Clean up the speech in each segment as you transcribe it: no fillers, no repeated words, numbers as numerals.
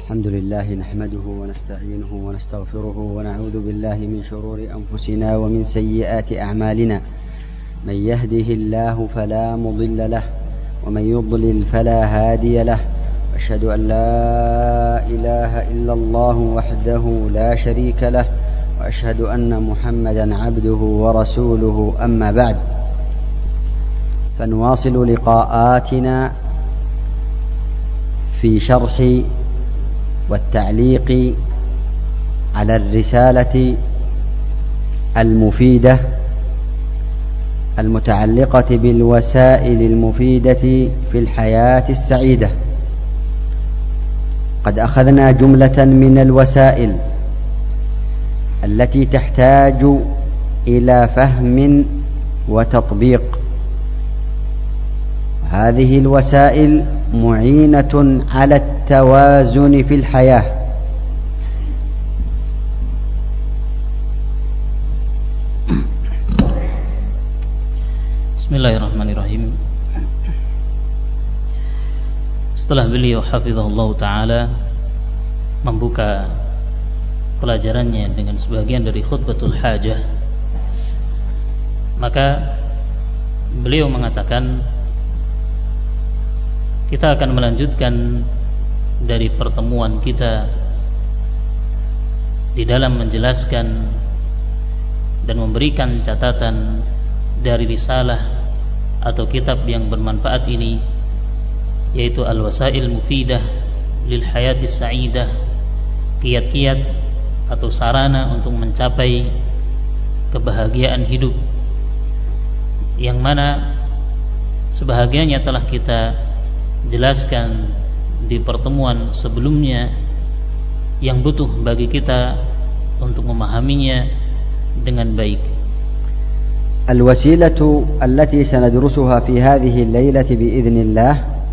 الحمد لله نحمده ونستعينه ونستغفره ونعوذ بالله من شرور أنفسنا ومن سيئات أعمالنا. من يهده الله فلا مضل له ومن يضلل فلا هادي له. أشهد أن لا إله إلا الله وحده لا شريك له وأشهد أن محمدا عبده ورسوله. أما بعد، فنواصل لقاءاتنا في شرح والتعليق على الرسالة المفيدة المتعلقة بالوسائل المفيدة في الحياة السعيدة. قد أخذنا جملة من الوسائل التي تحتاج إلى فهم وتطبيق. هذه الوسائل معينة على التوازن في الحياة. Bismillahirrahmanirrahim. Setelah beliau hafizahullah ta'ala membuka pelajarannya dengan sebagian dari khutbatul hajah, maka beliau mengatakan kita akan melanjutkan dari pertemuan kita di dalam menjelaskan dan memberikan catatan dari risalah atau kitab yang bermanfaat ini, yaitu Al-Wasail Mufidah lil Hayati Sa'idah, kiat-kiat atau sarana untuk mencapai kebahagiaan hidup, yang mana sebahagiannya telah kita jelaskan di pertemuan sebelumnya, yang butuh bagi kita untuk memahaminya dengan baik. الوسيلة التي سندرسها في هذه الليلة بإذن الله.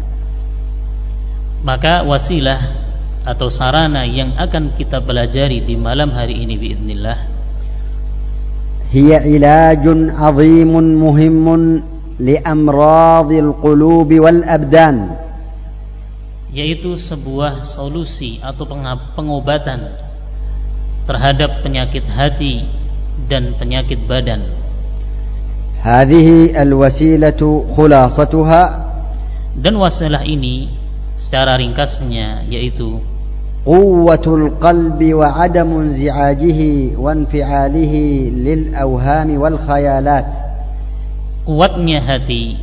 Maka wasilah atau sarana yang akan kita pelajari di malam hari ini biidznillah, هي علاج عظيم مهم لأمراض القلوب والأبدان. Yaitu sebuah solusi atau pengobatan terhadap penyakit hati dan penyakit badan. هذه الوسيلة خلاصتها, dan wasilah ini secara ringkasnya yaitu قوة القلب وعدم انزعاجه وانفعاله للأوهام والخيالات. Kuatnya hati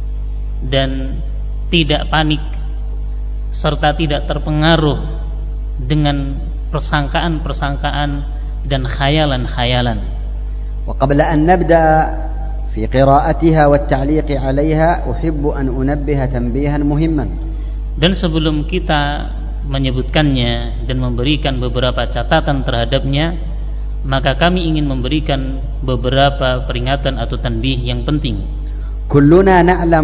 dan tidak panik serta tidak terpengaruh dengan persangkaan-persangkaan dan khayalan-khayalan. وقبل أن نبدأ في قراءتها والتعليق عليها أحب أن أنبه تنبيها مهما. Dan sebelum kita menyebutkannya dan memberikan beberapa catatan terhadapnya, maka kami ingin memberikan beberapa peringatan atau tanbih yang penting. كلنا نعلم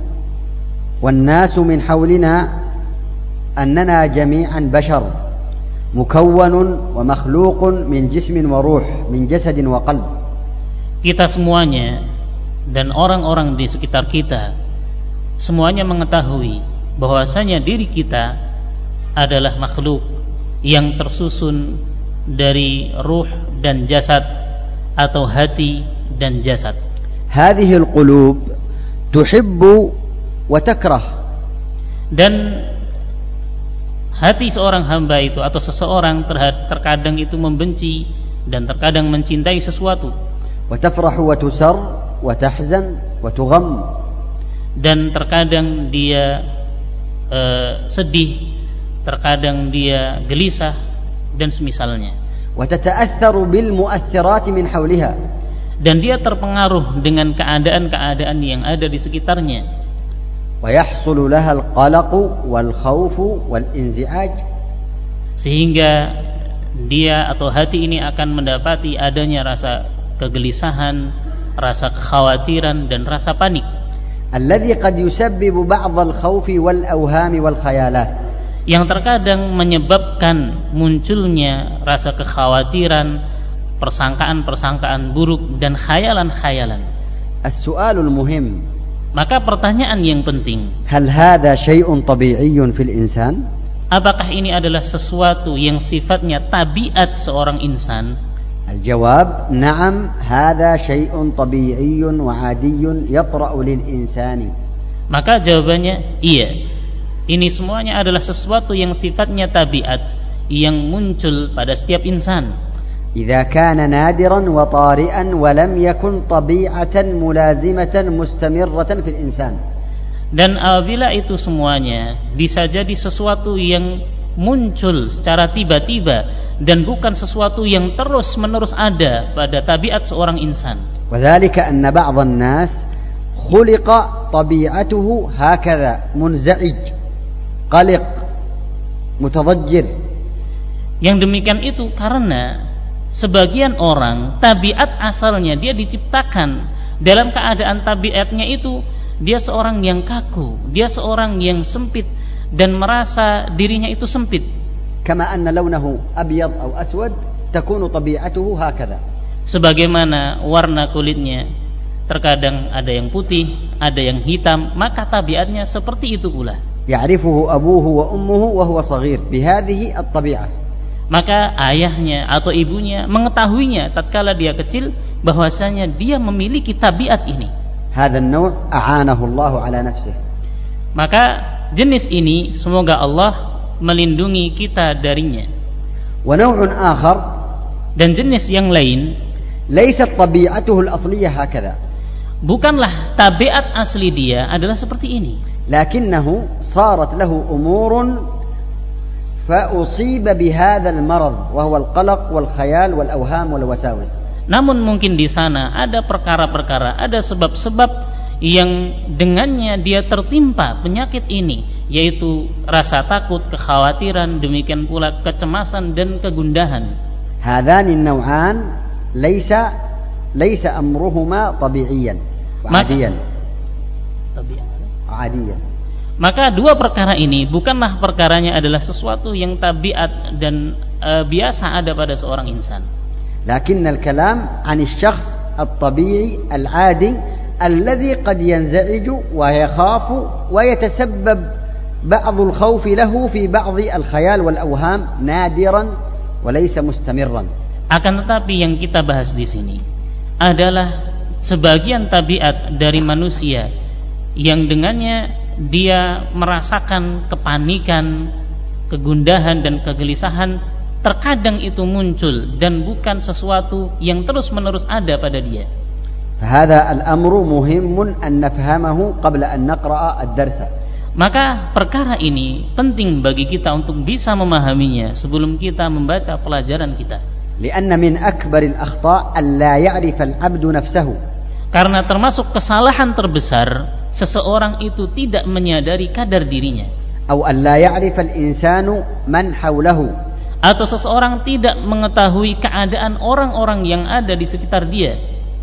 والناس من حولنا أننا جميعا بشر مكون ومخلوق من جسم وروح من جسد وقلب. Kita semuanya dan orang-orang di sekitar kita semuanya mengetahui bahwasanya diri kita adalah makhluk yang tersusun dari ruh dan jasad atau hati dan jasad. هذه القلوب تحب وتكره. Dan hati seorang hamba itu atau seseorang terkadang itu membenci dan terkadang mencintai sesuatu. وتفرح وتسر وتحزن وتغم. Dan terkadang dia sedih, terkadang dia gelisah dan semisalnya. وتتأثر بالمؤثرات من حولها. Dan dia terpengaruh dengan keadaan-keadaan yang ada di sekitarnya. ويحصل لها القلق والخوف والانزعاج. Sehingga dia atau hati ini akan mendapati adanya rasa kegelisahan, rasa kekhawatiran dan rasa panik. الذي قد يسبب بعض الخوف والأوهام والخيالات. Yang terkadang menyebabkan munculnya rasa kekhawatiran, persangkaan-persangkaan buruk dan khayalan-khayalan. السؤال المهم, maka pertanyaan yang penting, هل هذا شيء طبيعي في الإنسان؟ apakah ini adalah sesuatu yang sifatnya tabiat seorang insan? الجواب نعم هذا شيء طبيعي وعادي يطرأ للإنسان. Maka jawabannya iya. Ini semuanya adalah sesuatu yang sifatnya tabiat yang muncul pada setiap insan. إذا كان نادرا وطارئا ولم يكن طبيعة ملازمة مستمرة في الإنسان. Dan apabila itu semuanya bisa jadi sesuatu yang muncul secara tiba-tiba dan bukan sesuatu yang terus-menerus ada pada tabiat seorang insan. وذلك أن بعض الناس خلق طبيعته هكذا منزعج قلق متضجر. Yang demikian itu karena sebagian orang tabiat asalnya dia diciptakan dalam keadaan tabiatnya itu dia seorang yang kaku, dia seorang yang sempit dan merasa dirinya itu sempit. كما أن لونه أبيض أو أسود تكون طبيعته هكذا. Sebagaimana warna kulitnya terkadang ada yang putih, ada yang hitam, maka tabiatnya seperti itu pula. يعرفه أبوه وأمه وهو صغير بهذه الطبيعة. Maka ayahnya atau ibunya mengetahuinya tatkala dia kecil bahwasanya dia memiliki tabiat ini. هذا النوع أعانه الله على نفسه. Maka jenis ini semoga Allah melindungi kita darinya. ونوع آخر, dan jenis yang lain, ليست طبيعته الأصلية هكذا. bukanlah tabiat asli dia adalah seperti ini. لكنه صارت له أمور فأصيب بهذا المرض وهو القلق والخيال والأوهام والوساوس. Namun mungkin di sana ada perkara-perkara, ada sebab-sebab yang dengannya dia tertimpa penyakit ini, yaitu rasa takut, kekhawatiran, demikian pula kecemasan dan kegundahan. هذان النوعان ليس أمرهما طبيعيا وعاديا. عاديا. Maka dua perkara ini bukanlah perkaranya adalah sesuatu yang tabiat dan biasa ada pada seorang insan. لكن الكلام عن الشخص الطبيعي العادي الذي قد ينزعج ويخاف ويتسبب بعض الخوف له في بعض الخيال والأوهام نادرا وليس مستمرا. Akan tetapi yang kita bahas di sini adalah sebagian tabiat dari manusia yang dengannya dia merasakan kepanikan, kegundahan dan kegelisahan. Terkadang itu muncul dan bukan sesuatu yang terus-menerus ada pada dia. فهذا الأمر مهم أن نفهمه قبل أن نقرأ الدرس. Maka perkara ini penting bagi kita untuk bisa memahaminya sebelum kita membaca pelajaran kita. لأن من أكبر الأخطاء ألا يعرف العبد نفسه. Karena termasuk kesalahan terbesar seseorang itu tidak menyadari kadar dirinya. أو ألا يعرف الإنسان من حوله. Atau seseorang tidak mengetahui keadaan orang-orang yang ada di sekitar dia.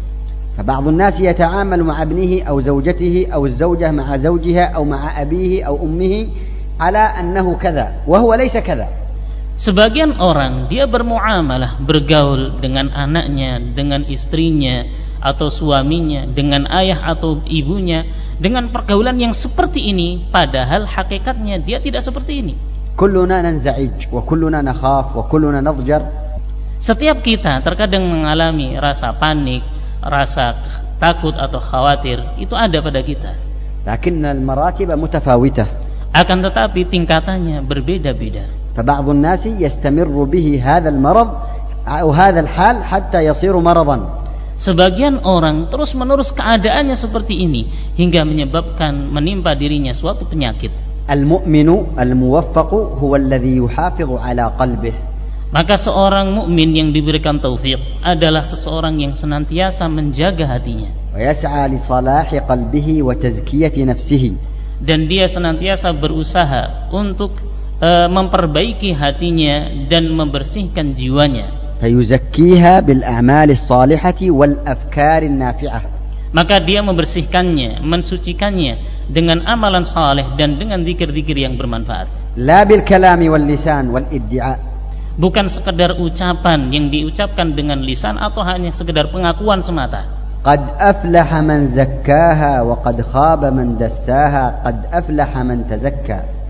فبعض الناس يتعامل مع ابنه أو زوجته أو الزوجة مع زوجها أو مع أبيه أو أمه على أنه كذا وهو ليس كذا. Sebagian orang dia bermuamalah, bergaul dengan anaknya, dengan istrinya atau suaminya, dengan ayah atau ibunya dengan pergaulan yang seperti ini, padahal hakikatnya dia tidak seperti ini. كلنا ننزعج وكلنا نخاف وكلنا نضجر. Setiap kita terkadang mengalami rasa panik, rasa takut atau khawatir, itu ada pada kita. لكن المراتب متفاوتة. Akan tetapi tingkatannya berbeda-beda. فبعض الناس يستمر به هذا المرض أو هذا الحال حتى يصير مرضا. Sebagian orang terus-menerus keadaannya seperti ini hingga menyebabkan menimpa dirinya suatu penyakit. المؤمن الموفق هو الذي يحافظ على قلبه. Maka seorang mukmin yang diberikan taufik adalah seseorang yang senantiasa menjaga hatinya. ويسعى لصلاح قلبه وتزكية نفسه. Dan dia senantiasa berusaha untuk memperbaiki hatinya dan membersihkan jiwanya. فيزكيها بالأعمال الصالحة والأفكار النافعة. Maka dia membersihkannya, mensucikannya dengan amalan saleh dan dengan zikir-zikir yang bermanfaat. لا بالكلام واللسان والادعاء. Bukan sekedar ucapan yang diucapkan dengan lisan atau hanya sekedar pengakuan semata. قد أفلح من زكاها وقد خاب من دساها قد أفلح من تزكى.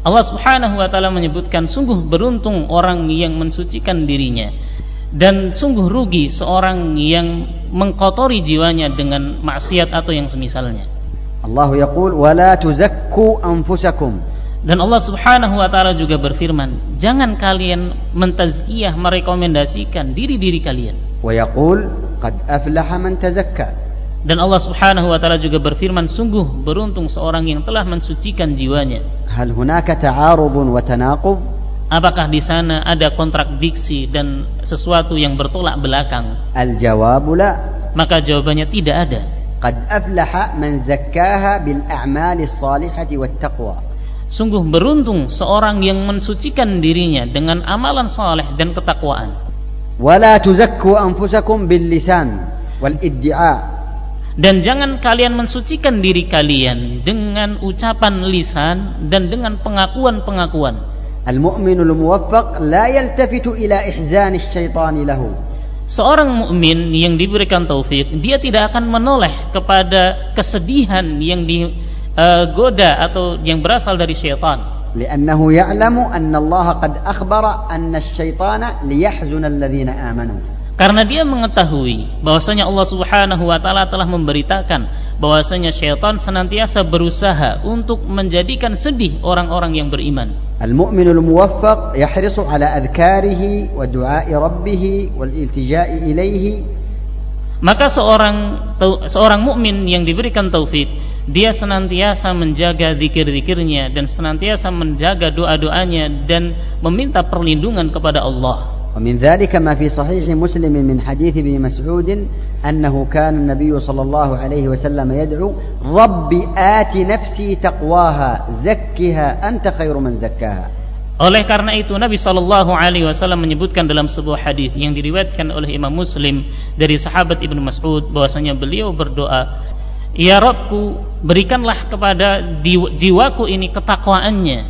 Allah Subhanahu wa taala menyebutkan sungguh beruntung orang yang mensucikan dirinya dan sungguh rugi seorang yang mengkotori jiwanya dengan maksiat atau yang semisalnya. Allah yaqul wala tuzakku anfusakum. Dan Allah Subhanahu wa taala juga berfirman, jangan kalian mentazkiyah, merekomendasikan diri-diri kalian. Wa yaqul qad aflaha man tazakka. Dan Allah Subhanahu wa taala juga berfirman, sungguh beruntung seorang yang telah mensucikan jiwanya. Hal hunaka ta'arudun wa tanaqud? Apakah di sana ada kontradiksi dan sesuatu yang bertolak belakang? Al-jawabu la. Maka jawabannya tidak ada. Qad aflaha man zakkaha bil a'mali as-salihati wat taqwa. Sungguh beruntung seorang yang mensucikan dirinya dengan amalan saleh dan ketakwaan. Wala tuzakku anfusakum bil lisan wal iddia. Dan jangan kalian mensucikan diri kalian dengan ucapan lisan dan dengan pengakuan-pengakuan. Al-mu'minul muwaffaq la yaltafitu ila ihzan asy-syaitan lahu. Seorang mukmin yang diberikan taufik, dia tidak akan menoleh kepada kesedihan yang digoda atau yang berasal dari syaitan. Li'annahu ya'lamu anna Allah qad akhbara anna asy-syaitana liyahzuna alladhina amanu. Karena dia mengetahui bahwasanya Allah Subhanahu wa taala telah memberitakan bahwasanya syaitan senantiasa berusaha untuk menjadikan sedih orang-orang yang beriman. Al-mu'minul muwaffaq yahrisu ala adhkarihi wa du'a'i rabbih wal iltija'i ilaihi. Maka seorang mukmin yang diberikan taufik, dia senantiasa menjaga zikir-zikirnya dan senantiasa menjaga doa-doanya dan meminta perlindungan kepada Allah. ومن ذلك ما في صحيح مسلم من حديث ابن مسعود أنه كان النبي صلى الله عليه وسلم يدعو رب آت نفسي تقواها زكها أنت خير من زكاها. Oleh karena itu Nabi sallallahu alaihi wasallam menyebutkan dalam sebuah hadis yang diriwayatkan oleh Imam Muslim dari sahabat Ibnu Mas'ud bahwasanya beliau berdoa, "Ya Rabbku, berikanlah kepada jiwaku ini ketakwaannya,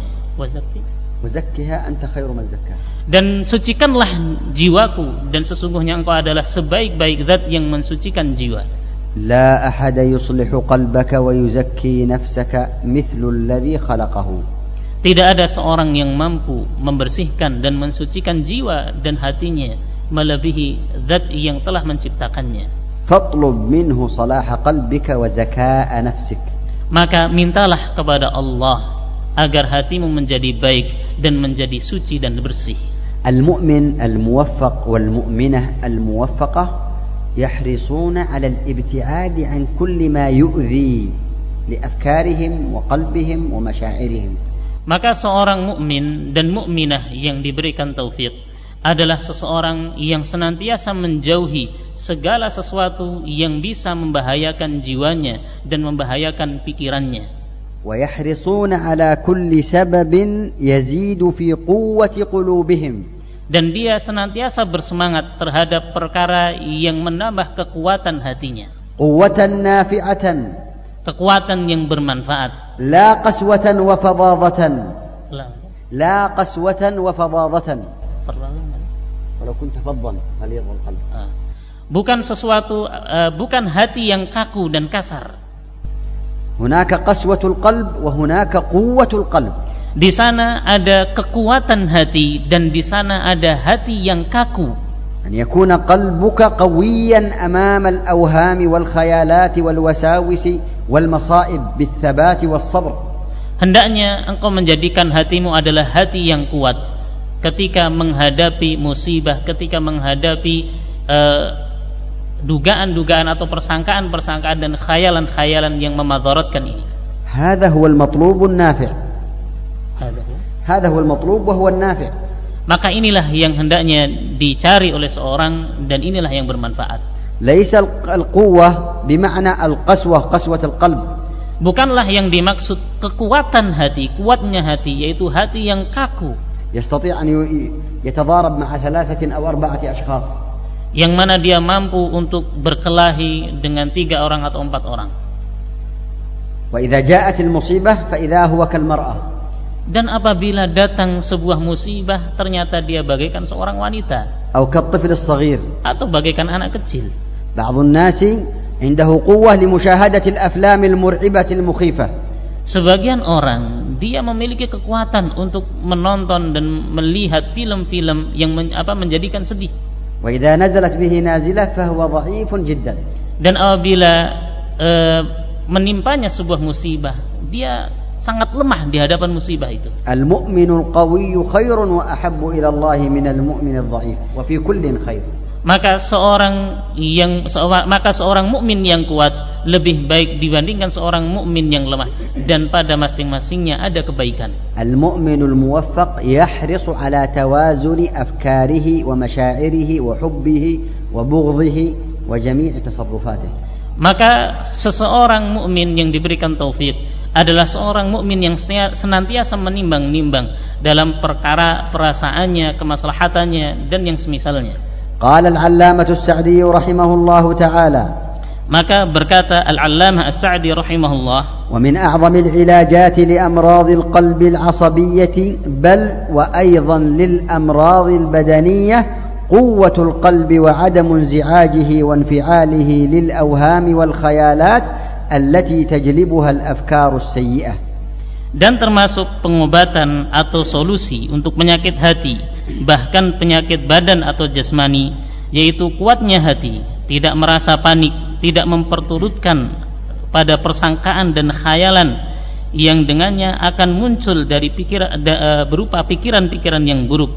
wazakkiha anta khairu man zakkaha." Dan sucikanlah jiwaku, dan sesungguhnya engkau adalah sebaik-baik zat yang mensucikan jiwa. La ahada yuslihu qalbaka wa yuzakki nafsaka mithlu alladhi khalaqahu. Tidak ada seorang yang mampu membersihkan dan mensucikan jiwa dan hatinya melebihi zat yang telah menciptakannya. Fatlub minhu salaha qalbika wa zakaa nafsik. Maka mintalah kepada Allah agar hatimu menjadi baik dan menjadi suci dan bersih. Al-mu'min al-muwaffaq wal-mu'minah al-muwaffaqah yahrisuna 'ala al-ibti'ad 'an kulli ma yu'dhi li afkarihim wa qalbihim wa masyaa'irihim. Maka seorang mukmin dan mukminah yang diberikan taufik adalah seseorang yang senantiasa menjauhi segala sesuatu yang bisa membahayakan jiwanya dan membahayakan pikirannya. ويحرصون على كل سبب يزيد في قوة قلوبهم. Dan dia senantiasa bersemangat terhadap perkara yang menambah kekuatan hatinya. قوة نافعة. Kekuatan yang bermanfaat. لا قسوة وفظاظة. لا قسوة وفظاظة. ولو كنت فظا غليظ القلب. Bukan hati yang kaku dan kasar. Hunaka qaswatul qalb wa hunaka quwwatul qalb. Di sana ada kekuatan hati dan di sana ada hati yang kaku. An yakuna qalbuka qawiyan amama al-awham wal khayalat wal wasawis wal masa'ib bit thabat was sabr. Hendaknya engkau menjadikan hatimu adalah hati yang kuat ketika menghadapi musibah, ketika menghadapi dugaan-dugaan atau persangkaan-persangkaan dan khayalan-khayalan yang memadaratkan ini. Hadha huwa al-matlub an-nafi'. Hadha huwa al-matlub wa huwa an-nafi'. Maka inilah yang hendaknya dicari oleh seorang dan inilah yang bermanfaat. Laisa al-quwwah bima'na al-qaswah, qaswat al-qalb. Bukanlah yang dimaksud kekuatan hati, kuatnya hati, yaitu hati yang kaku. Yastati' an yatadarab ma'a 3 aw 4 ashkhas. Yang mana dia mampu untuk berkelahi dengan 3 orang atau 4 orang. Wa idza ja'at al-musibah fa idza huwa kal mar'ah. Dan apabila datang sebuah musibah ternyata dia bagaikan seorang wanita atau kat tifl as-saghir atau bagaikan anak kecil. Ba'dhu an-nasi 'indahu quwwah li musyahadati al-aflam al-mur'ibah al-mukhifah. Sebagian orang dia memiliki kekuatan untuk menonton dan melihat film-film yang menjadikan sedih. وإذا نزلت به نازلة فهو ضعيف جدا. Dan apabila menimpanya sebuah musibah, dia sangat lemah di hadapan musibah itu. المؤمن القوي خير وأحب إلى الله من المؤمن الضعيف وفي كل خير. Maka seorang mukmin yang kuat lebih baik dibandingkan seorang mukmin yang lemah, dan pada masing-masingnya ada kebaikan. المؤمن الموفق يحرص على توازن أفكاره ومشاعره وحبه وبغضه وجميع تصرفاته. Maka seseorang mukmin yang diberikan taufik adalah seorang mukmin yang senantiasa menimbang-nimbang dalam perkara perasaannya, kemaslahatannya, dan yang semisalnya. قال العلامة السعدي رحمه الله تعالى. Maka berkata Al-Allamah As-Sa'di rahimahullah, ومن أعظم العلاجات لأمراض القلب العصبية بل وأيضا للأمراض البدنية قوة القلب وعدم انزعاجه وانفعاله للأوهام والخيالات التي تجلبها الأفكار السيئة. Dan termasuk pengobatan atau solusi untuk penyakit hati, bahkan penyakit badan atau jasmani, yaitu kuatnya hati, tidak merasa panik, tidak memperturutkan pada persangkaan dan khayalan yang dengannya akan muncul dari berupa pikiran-pikiran yang buruk.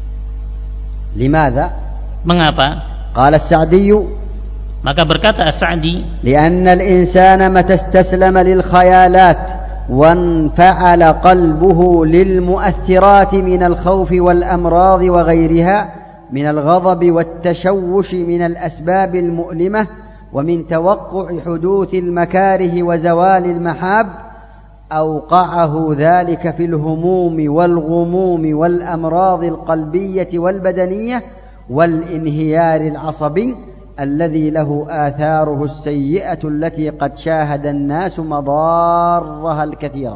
Limadha? Mengapa? Qala As-Sa'di, maka berkata As-Sa'di, lianna al-insana mata istaslama lil khayalat وانفعل قلبه للمؤثرات من الخوف والأمراض وغيرها من الغضب والتشوش من الأسباب المؤلمة ومن توقع حدوث المكاره وزوال المحاب أوقعه ذلك في الهموم والغموم والأمراض القلبية والبدنية والانهيار العصبي الذي له آثاره السيئة التي قد شاهد الناس مضارها الكثيرة.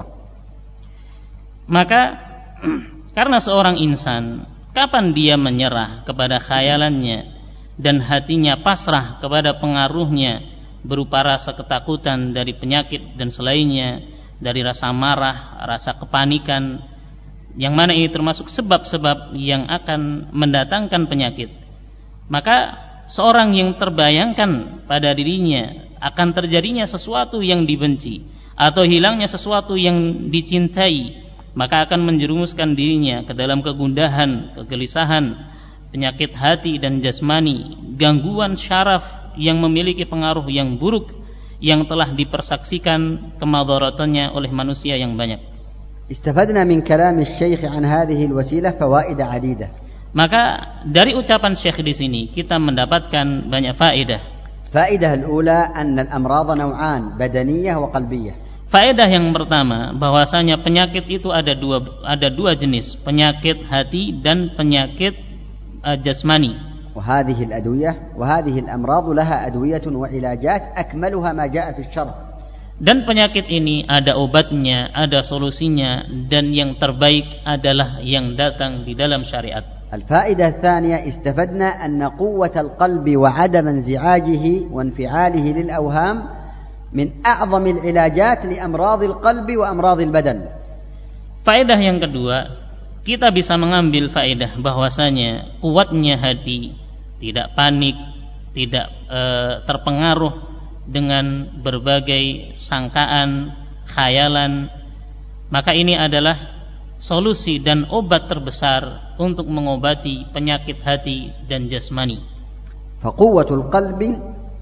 Maka karena seorang insan kapan dia menyerah kepada khayalannya dan hatinya pasrah kepada pengaruhnya berupa rasa ketakutan dari penyakit dan selainnya, dari rasa marah, rasa kepanikan, yang mana ini termasuk sebab-sebab yang akan mendatangkan penyakit, maka seorang yang terbayangkan pada dirinya akan terjadinya sesuatu yang dibenci atau hilangnya sesuatu yang dicintai, maka akan menjerumuskan dirinya ke dalam kegundahan, kegelisahan, penyakit hati dan jasmani, gangguan syaraf yang memiliki pengaruh yang buruk yang telah dipersaksikan kemadharatannya oleh manusia yang banyak. Istafadna min kalam asy-syaikh an hadhihi al-wasilah fawaid 'adidah. Maka dari ucapan Syekh di sini kita mendapatkan banyak faedah. Faedah al-ula anna al-amrad naw'an, badaniyah wa qalbiyah. Faedah yang pertama bahwasanya penyakit itu ada dua jenis, penyakit hati dan penyakit jasmani. Wa hadhihi al-adwiyah wa hadhihi al-amrad laha adwiyah wa ilajat akmaluha ma jaa fi asy-syarh. Dan penyakit ini ada obatnya, ada solusinya, dan yang terbaik adalah yang datang di dalam syariat. الفائدة الثانية استفدنا أن قوة القلب وعدم انزعاجه وانفعاله للأوهام من أعظم العلاجات لأمراض القلب وأمراض البدن. Faedah yang kedua, kita bisa mengambil faedah bahwasanya kuatnya hati, tidak panik, tidak terpengaruh dengan berbagai sangkaan, khayalan, maka ini adalah solusi dan obat terbesar untuk mengobati penyakit hati dan jasmani. Faquwwatul qalbi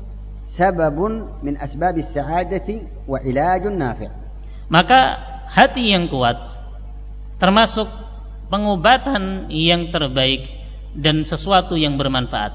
sababun min asbabis sa'adati wa ilajun nafi'. Maka hati yang kuat termasuk pengobatan yang terbaik dan sesuatu yang bermanfaat.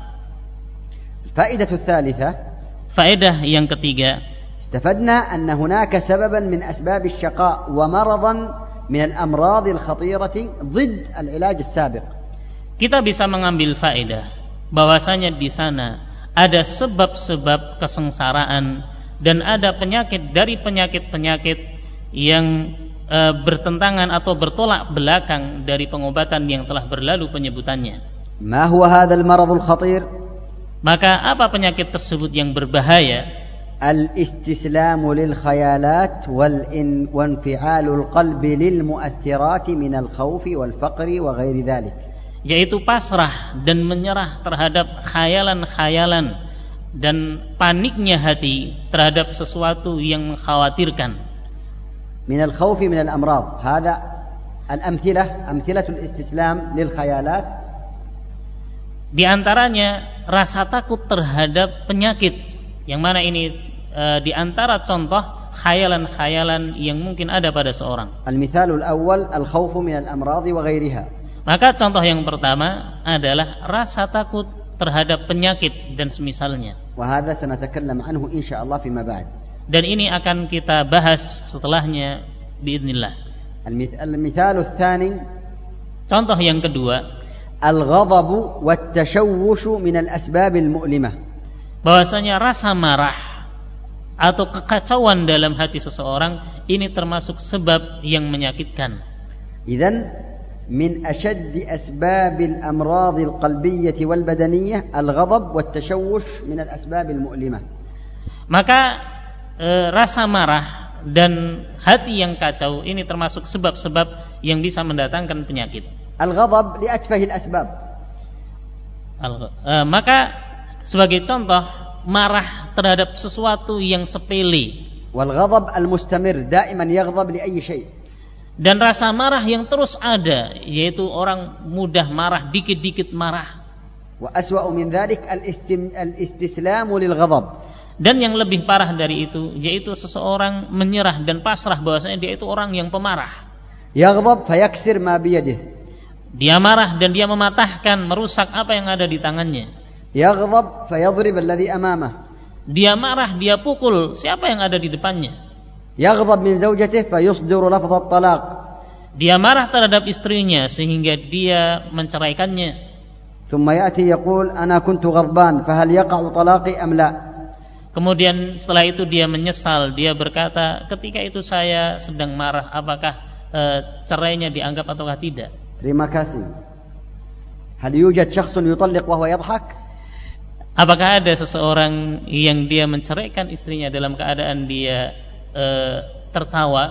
Faedatu tsalitsa, faedah yang ketiga, istafadna anna hunaka sababan min asbabis syaqa wa maradan من الأمراض الخطيرة ضد العلاج السابق. Kita bisa mengambil faedah bahwasanya di sana ada sebab-sebab kesengsaraan dan ada penyakit dari penyakit-penyakit yang bertentangan atau bertolak belakang dari pengobatan yang telah berlalu penyebutannya. ما هو هذا المرض الخطير? Maka apa penyakit tersebut yang berbahaya? الاستسلام للخيالات وانفعال القلب للمؤثرات من الخوف والفقر وغير ذلك. Yaitu pasrah dan menyerah terhadap khayalan-khayalan dan paniknya hati terhadap sesuatu yang mengkhawatirkan. من الخوف من الأمراض. هذا أمثلة الاستسلام للخيالات. Di antaranya rasa takut terhadap penyakit, yang mana ini di antara contoh khayalan-khayalan yang mungkin ada pada seorang. المثال الأول الخوف من الأمراض وغيرها. Maka contoh yang pertama adalah rasa takut terhadap penyakit dan semisalnya. وهذا سنتكلم عنه إن شاء الله فيما بعد. Dan ini akan kita bahas setelahnya biidznillah. المثال الثاني. Contoh yang kedua, الغضب والتشوش من الأسباب المؤلمة. Bahwasanya rasa marah atau kekacauan dalam hati seseorang ini termasuk sebab yang menyakitkan. إذن من أشد أسباب الأمراض القلبية والبدنية الغضب والتشوش من الأسباب المؤلمة. Maka rasa marah dan hati yang kacau ini termasuk sebab-sebab yang bisa mendatangkan penyakit. الغضب لأتفه الأسباب. Maka sebagai contoh, marah terhadap sesuatu yang sepele. والغضب المستمر دائما يغضب لأي شيء. Dan rasa marah yang terus ada, yaitu orang mudah marah, dikit-dikit marah. وأسوأ من ذلك الاستسلام للغضب. Dan yang lebih parah dari itu, yaitu seseorang menyerah dan pasrah bahwasanya dia itu orang yang pemarah. يغضب فيكسر ما بيده. Dia marah dan dia mematahkan, merusak apa yang ada di tangannya. يغضب فيضرب الذي أمامه. Dia marah, dia pukul siapa yang ada di depannya. يغضب من زوجته فيصدر لفظ الطلاق. Dia marah terhadap istrinya sehingga dia menceraikannya. ثم يأتي يقول أنا كنت غضبان فهل يقع طلاقي أم لا. Kemudian setelah itu dia menyesal, dia berkata, ketika itu saya sedang marah, apakah cerainya dianggap ataukah tidak. Terima kasih. هل يوجد شخص يطلق وهو يضحك. Apakah ada seseorang yang dia menceraikan istrinya dalam keadaan dia tertawa?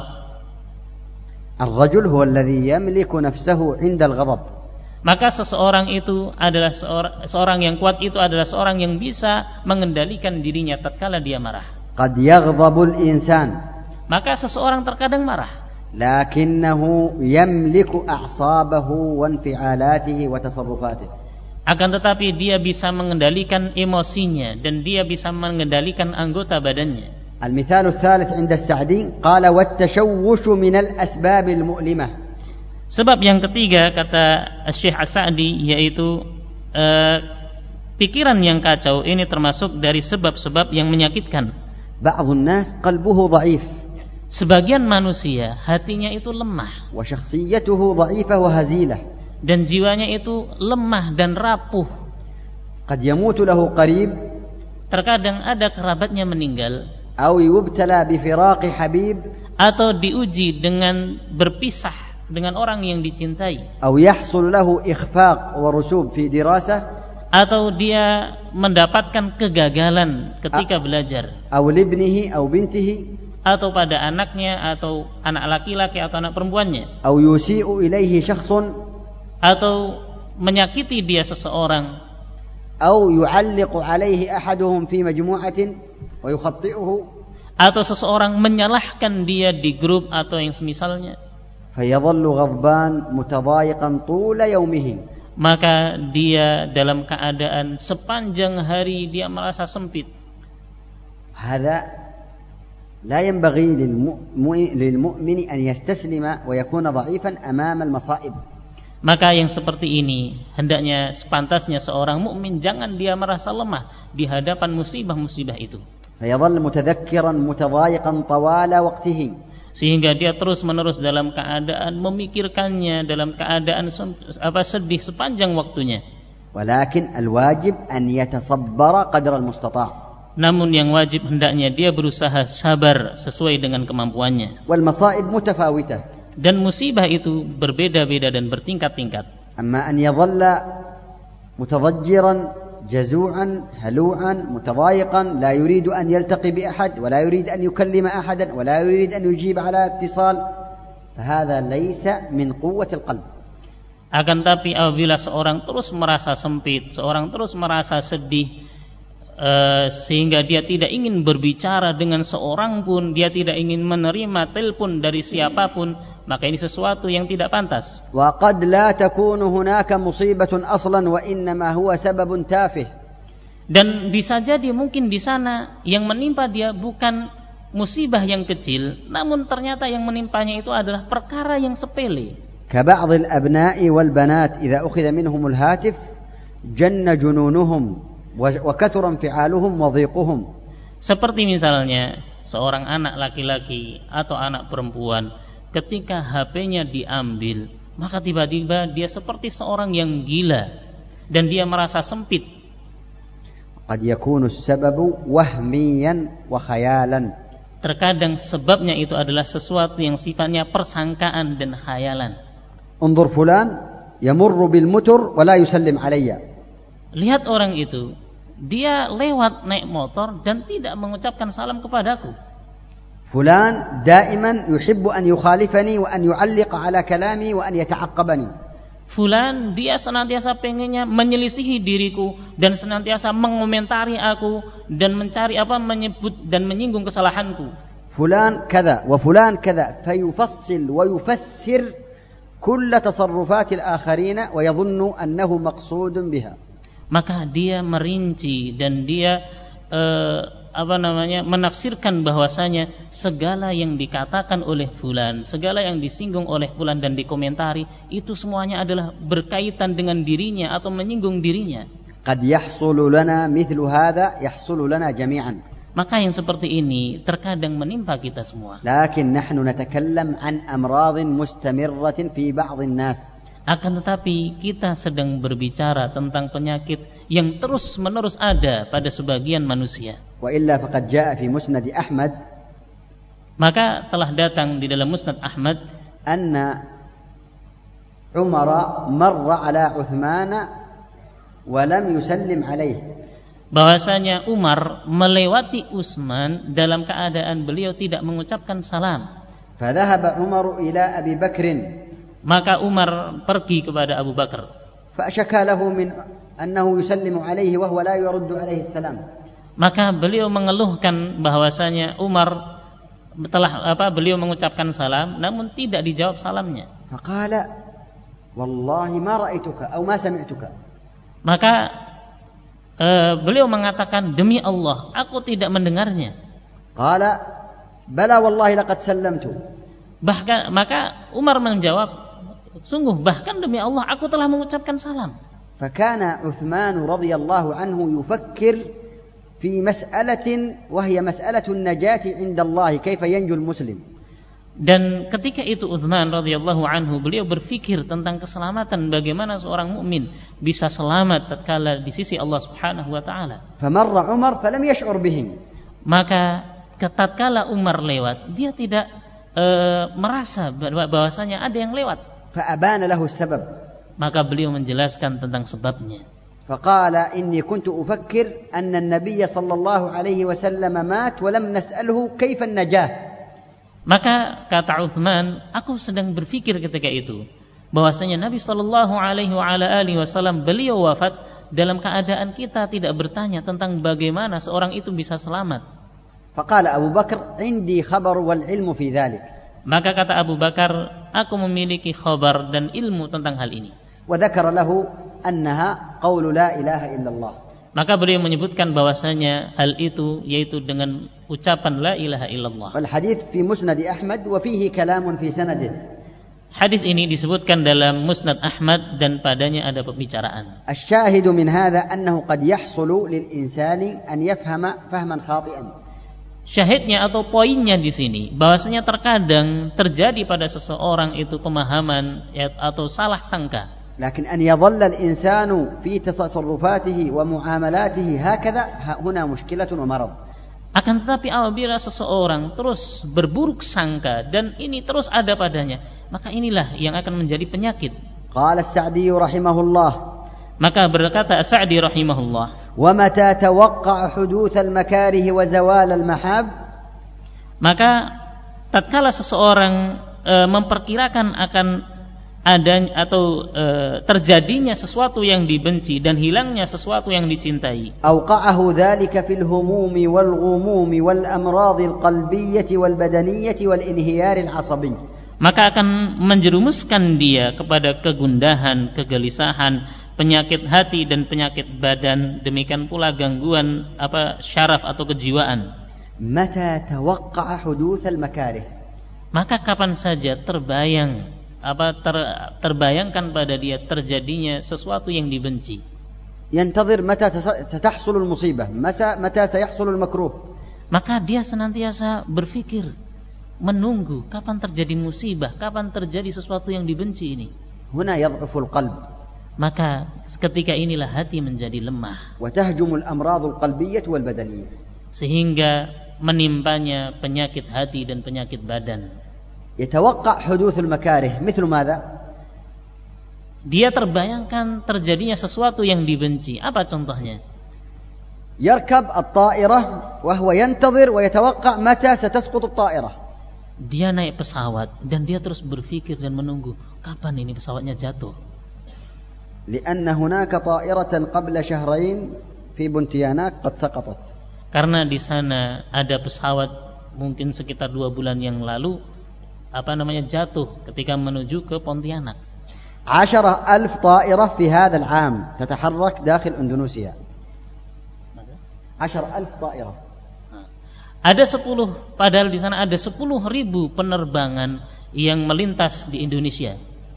الرجل هو الذي يملك نفسه عند الغضب. Maka seseorang itu adalah seorang yang kuat, itu adalah seorang yang bisa mengendalikan dirinya tatkala dia marah. قد يغضب الإنسان. Maka seseorang terkadang marah. لكنه يملك أعصابه وانفعالاته وتصرفاته. Akan tetapi dia bisa mengendalikan emosinya dan dia bisa mengendalikan anggota badannya. المثال الثالث عند السعدي قال والتشوش من الأسباب المؤلمة. Sebab yang ketiga kata Syekh As-Sa'di yaitu pikiran yang kacau ini termasuk dari sebab-sebab yang menyakitkan. بعض الناس قلبه ضعيف. Sebagian manusia hatinya itu lemah. وشخصيته ضعيفة وهزيلة. Dan jiwanya itu lemah dan rapuh. قد يموت له قريب. Terkadang ada kerabatnya meninggal. أو يبتلى بفراق حبيب. Atau diuji dengan berpisah dengan orang yang dicintai. أو يحصل له إخفاق ورسوب في دراسة. Atau dia mendapatkan kegagalan ketika belajar. أو لابنه أو بنته. Atau pada anaknya atau anak laki-laki atau anak perempuannya. أو يسيء إليه شخص. Atau menyakiti dia seseorang. أو يعلق عليه أحدهم في مجموعة ويخطئه. Atau seseorang menyalahkan dia di grup atau yang semisalnya. فيظل غضبان متضايقا طول يومه. Maka dia dalam keadaan sepanjang hari dia merasa sempit. هذا لا ينبغي للمؤمن أن يستسلم ويكون ضعيفا أمام المصائب. Maka yang seperti ini hendaknya sepantasnya seorang mukmin jangan dia merasa lemah di hadapan musibah-musibah itu. فيظل متذكرا متضايقا طوال وقته. Sehingga dia terus-menerus dalam keadaan memikirkannya, dalam keadaan sedih sepanjang waktunya. ولكن الواجب أن يتصبر قدر المستطاع. Namun yang wajib hendaknya dia berusaha sabar sesuai dengan kemampuannya. والمصائب متفاوتة. Dan musibah itu berbeda-beda dan bertingkat-tingkat. أما أن يظل متضجرا جزوعا هلوعا متضايقا لا يريد أن يلتقي بأحد ولا يريد أن يكلم أحدا ولا يريد أن يجيب على اتصال فهذا ليس من قوة القلب. Akan tapi apabila seorang terus merasa sempit, seorang terus merasa sedih, sehingga dia tidak ingin berbicara dengan seorang pun, dia tidak ingin menerima telepon dari siapapun, maka ini sesuatu yang tidak pantas. وقد لا تكون هناك مصيبة أصلا وإنما هو سبب تافه. Dan bisa jadi mungkin di sana yang menimpa dia bukan musibah yang kecil, namun ternyata yang menimpanya itu adalah perkara yang sepele. كبعض الأبناء والبنات إذا أخذ منهم الهاتف جن جنونهم وكثر انفعالهم وضيقهم. Seperti misalnya seorang anak laki-laki atau anak perempuan, ketika HP-nya diambil, maka tiba-tiba dia seperti seorang yang gila dan dia merasa sempit. قد يكون السبب وهميا وخيالا. Terkadang sebabnya itu adalah sesuatu yang sifatnya persangkaan dan khayalan. انظر فلان يمر بالمتر ولا يسلم علي. Lihat orang itu, dia lewat naik motor dan tidak mengucapkan salam kepadaku. فلان دائما يحب أن يخالفني وأن يعلق على كلامي وأن يتعقبني. Fulan dia senantiasa pengennya menyelisihi diriku dan senantiasa mengomentari aku dan mencari menyebut dan menyinggung kesalahanku. فلان كذا وفلان كذا فيفصل ويفسر كل تصرفات الآخرين ويظن أنه مقصود بها. Maka dia merinci dan dia menafsirkan bahwasanya segala yang dikatakan oleh fulan, segala yang disinggung oleh fulan dan dikomentari itu semuanya adalah berkaitan dengan dirinya atau menyinggung dirinya. قد يحصل لنا مثل هذا يحصل لنا جميعا. Maka yang seperti ini terkadang menimpa kita semua. لكن نحن نتكلم عن أمراض مستمرة في بعض الناس. Akan tetapi kita sedang berbicara tentang penyakit yang terus-menerus ada pada sebagian manusia. وإلا فقد جاء في مسند أحمد. Maka telah datang di dalam Musnad Ahmad أن عمر مر على عثمان ولم يسلم عليه. Bahwasanya Umar melewati Utsman dalam keadaan beliau tidak mengucapkan salam. فذهب عمر إلى أبي بكر. Maka Umar pergi kepada Abu Bakar. فأشكى له من أنه يسلم عليه وهو لا يرد عليه السلام. Maka beliau mengeluhkan bahwasanya Umar beliau mengucapkan salam namun tidak dijawab salamnya. فقال والله ما رأيتك أو ما سمعتك. Maka beliau mengatakan, demi Allah, aku tidak mendengarnya. Qala bala wallahi laqad sallamtu. Bahkan maka Umar menjawab, sungguh bahkan demi Allah aku telah mengucapkan salam. Fakana Utsman radhiyallahu anhu yufakkir fi mas'alatin wa hiya mas'alatu an-najati 'inda Allah, kaifa yanju al-muslim. Dan ketika itu Utsman radhiyallahu anhu beliau berfikir tentang keselamatan, bagaimana seorang mukmin bisa selamat tatkala di sisi Allah Subhanahu wa taala. Famarra Umar falam yash'ur bihim. Maka tatkala Umar lewat, dia tidak merasa bahwasanya ada yang lewat. Fa'abana lahu as-sabab. Maka beliau menjelaskan tentang sebabnya. Faqala inni kuntu ufakkir anna an-nabiy sallallahu alaihi wasallam mat wa lam nas'alhu kaifa an-najah. Maka kata Utsman, aku sedang berpikir ketika itu bahwasanya Nabi sallallahu alaihi wasallam beliau wafat dalam keadaan kita tidak bertanya tentang bagaimana seorang itu bisa selamat. Faqala Abu Bakar, "Indi khabar wal ilmu fi dhalik." Maka kata Abu Bakar, aku memiliki khabar dan ilmu tentang hal ini. Wa dzakara lahu annaha qaulu la ilaha illallah. Maka beliau menyebutkan bahwasanya hal itu yaitu dengan ucapan la ilaha illallah. Wal hadits fi Musnad Ahmad wa fihi kalamun fi sanadih. Hadis ini disebutkan dalam Musnad Ahmad dan padanya ada pembicaraan. Asy-syahidu min hadza annahu qad yahsulu lil insani an yafhama fahman khati'an. Syahidnya atau poinnya di sini bahwasanya terkadang terjadi pada seseorang itu pemahaman atau salah sangka. لكن أن يظل الإنسان في تصرفاته ومعاملاته هكذا هنا مشكلة ومرض. Akan tetapi apabila seseorang terus berburuk sangka dan ini terus ada padanya, maka inilah yang akan menjadi penyakit. قال السعدي رحمه الله Maka berkata As-Sa'di rahimahullah, wa mata tawaqqa' huduth al-makarih wa zawal al-mahab, maka tatkala seseorang memperkirakan akan adanya atau terjadinya sesuatu yang dibenci dan hilangnya sesuatu yang dicintai, awqa'ahu dhalika fil humumi wal ghumumi wal amrad al-qalbiyyah wal badaniyyah wal inhiyar al-'asabi, maka akan menjerumuskan dia kepada kegundahan, kegelisahan, penyakit hati dan penyakit badan, demikian pula gangguan syaraf atau kejiwaan. Mata tawaqqa' huduth al-makarih, maka kapan saja terbayangkan pada dia terjadinya sesuatu yang dibenci. Yantazir mata satahsul al-musibah, mata sayahsul al-makruh, maka dia senantiasa berpikir, menunggu kapan terjadi musibah, kapan terjadi sesuatu yang dibenci ini. Huna yad'ufu al-qalb, maka ketika inilah hati menjadi lemah, wa tahjumu al-amrad al-qalbiyyah wal badaniyah, sehingga menimpanya penyakit hati dan penyakit badan. Yatawaqqa' huduth al-makarih, mithlu madha? Dia terbayangkan terjadinya sesuatu yang dibenci. Apa contohnya? Yarkab at-ta'irah wa huwa yantazir wa yatawaqqa' mata satasqut at-ta'irah. Dia naik pesawat dan dia terus berpikir dan menunggu kapan ini pesawatnya jatuh. Lianna hunaka ta'iratan qabla shahrayn fi Pontianak qad saqatat. Karena di sana ada pesawat mungkin sekitar 2 bulan yang lalu jatuh ketika menuju ke Pontianak. 10,000 طائرة في هذا العام تتحرك داخل إندونيسيا. 10,000 طائرة. Ada 10, padahal di sana ada 10.000 penerbangan yang melintas di Indonesia.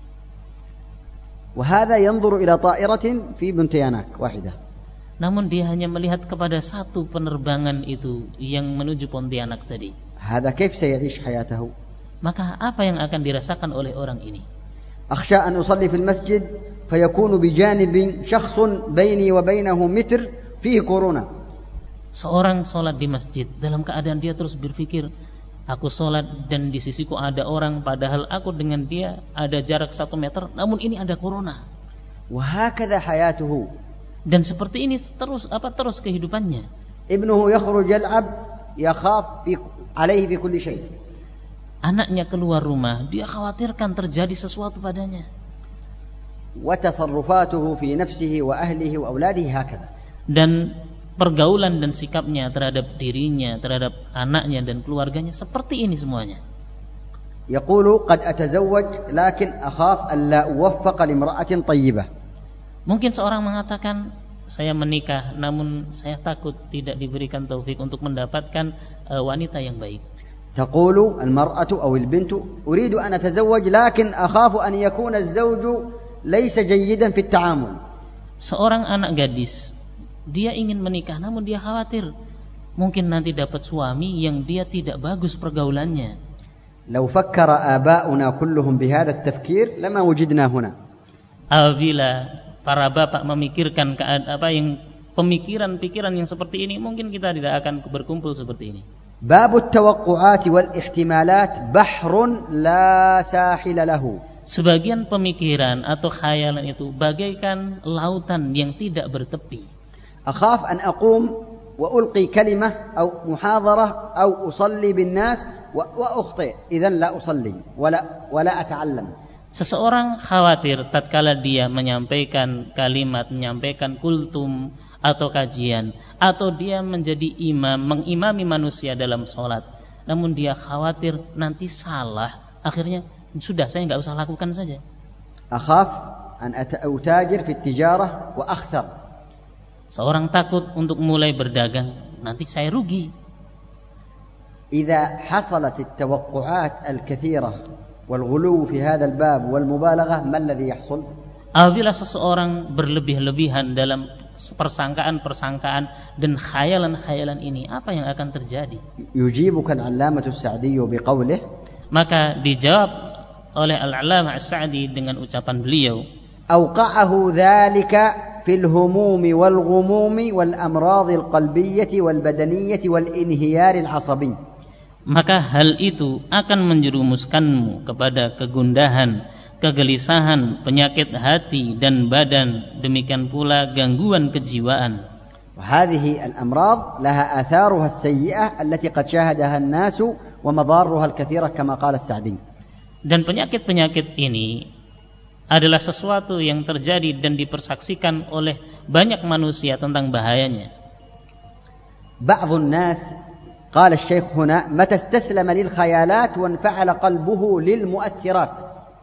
وهذا ينظر إلى طائرة في بنتياناك واحدة. Namun dia hanya melihat kepada satu penerbangan itu yang menuju Pontianak tadi. هذا كيف سيعيش حياته؟ Maka apa yang akan dirasakan oleh orang ini? أخشى أن أصلي في المسجد فيكون بجانب شخص بيني وبينه متر فيه كورونا. Seorang sholat di masjid dalam keadaan dia terus berpikir, aku sholat dan di sisiku ada orang, padahal aku dengan dia ada jarak 1 meter, namun ini ada corona. وهكذا حياته. Dan seperti ini terus kehidupannya. ابنه يخرج يلعب يخاف عليه في كل شيء. Anaknya keluar rumah, dia khawatirkan terjadi sesuatu padanya. وتصرفاته في نفسه وأهله وأولاده هكذا. Dan pergaulan dan sikapnya terhadap dirinya, terhadap anaknya dan keluarganya seperti ini semuanya. يقول قد أتزوج لكن أخاف ألا أوفق لامرأة طيبة. Mungkin seorang mengatakan, saya menikah namun saya takut tidak diberikan taufik untuk mendapatkan wanita yang baik. تقول المرأة أو البنت أريد أن أتزوج لكن أخاف أن يكون الزوج ليس جيدا في التعامل. Seorang anak gadis, dia ingin menikah namun dia khawatir mungkin nanti dapat suami yang dia tidak bagus pergaulannya. لو فكر آباؤنا كلهم بهذا التفكير لما وجدنا هنا. Apabila para bapak memikirkan pemikiran-pikiran yang seperti ini, mungkin kita tidak akan berkumpul seperti ini. باب التوقعات والاحتمالات بحر لا ساحل له. Sebagian pemikiran atau khayalan itu bagaikan lautan yang tidak bertepi. أخاف أن أقوم وألقي كلمة أو محاضرة أو أصلي بالناس وأخطئ إذن لا أصلي ولا أتعلم. Seseorang khawatir tatkala dia menyampaikan kalimat, menyampaikan kultum atau kajian, atau dia menjadi imam, mengimami manusia dalam sholat, namun dia khawatir nanti salah, akhirnya sudah saya nggak usah lakukan saja. أخاف أن أتاجر في التجارة وأخسر. Seorang takut untuk mulai berdagang, nanti saya rugi. إذا حصلت التوقعات الكثيرة والغلو في هذا الباب والمبالغة ما الذي يحصل؟ Apabila seseorang berlebih-lebihan dalam persangkaan-persangkaan dan khayalan-khayalan ini, apa yang akan terjadi? يجيبك العلامة السعدي بقوله. Maka dijawab oleh Al-Allamah As-Sa'di dengan ucapan beliau, أوقعه ذلك في الهموم والغموم والأمراض القلبية والبدنية والانهيار العصبي. Maka hal itu akan menjerumuskanmu kepada kegundahan, kegelisahan, penyakit hati dan badan, demikian pula gangguan kejiwaan. وهذه الأمراض لها آثارها السيئة التي قد شاهدها الناس ومضارها الكثيرة كما قال السعدي. Dan penyakit-penyakit ini adalah sesuatu yang terjadi dan dipersaksikan oleh banyak manusia tentang bahayanya. بعض الناس قال الشيخ هنا متى استسلم للخيالات وانفعل قلبه للمؤثرات.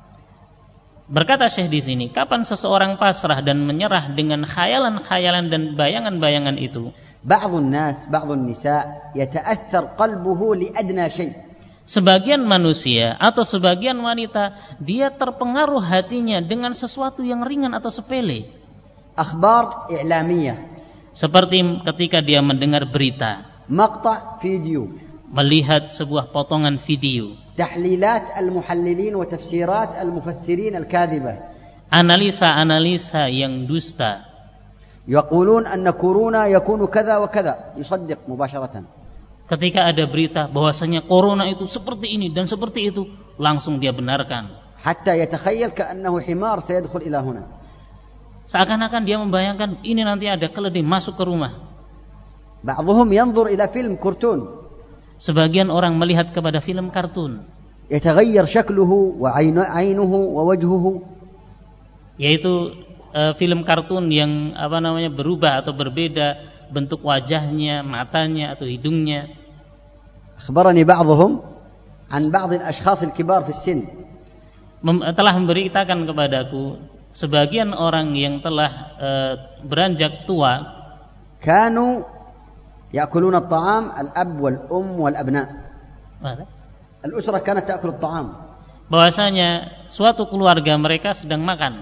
Berkata Syekh di sini, kapan seseorang pasrah dan menyerah dengan khayalan-khayalan dan bayangan-bayangan itu? بعض الناس بعض النساء يتأثر قلبه لأدنى شيء. Sebagian manusia atau sebagian wanita dia terpengaruh hatinya dengan sesuatu yang ringan atau sepele. أخبار إعلامية. Seperti ketika dia mendengar berita, مقطع فيديو, melihat sebuah potongan video, تحليلات المحللين وتفسيرات المفسرين الكاذبة, analisa-analisa yang dusta. يقولون أن كورونا يكون كذا وكذا, يصدق مباشرة. Ketika ada berita bahwasanya corona itu seperti ini dan seperti itu, langsung dia benarkan. حتى يتخيل كأنه حمار سيدخل إلى هنا. Seakan-akan dia membayangkan ini nanti ada keledai masuk ke rumah. بعضهم ينظر إلى فيلم كرتون. Sebagian orang melihat kepada film kartun. يتغير شكله وعينه ووجهه. Yaitu film kartun yang berubah atau berbeda bentuk wajahnya, matanya atau hidungnya. أخبرني بعضهم عن بعض الأشخاص الكبار في السن. Telah memberitakan kepadaku sebagian orang yang telah beranjak tua. كانوا يأكلون الطعام الأب والأم والأبناء. الأسرة كانت تأكل الطعام. Bahwasanya suatu keluarga mereka sedang makan.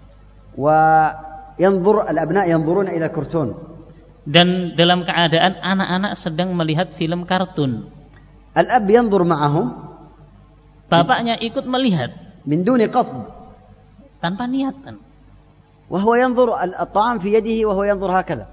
وينظر الأبناء ينظرون إلى الكرتون. Dan dalam keadaan anak-anak sedang melihat film kartun. الأب ينظر معهم. Bapaknya ikut melihat. من دون قصد. Tanpa niatan. وهو ينظر الطعام في يده وهو ينظر هكذا.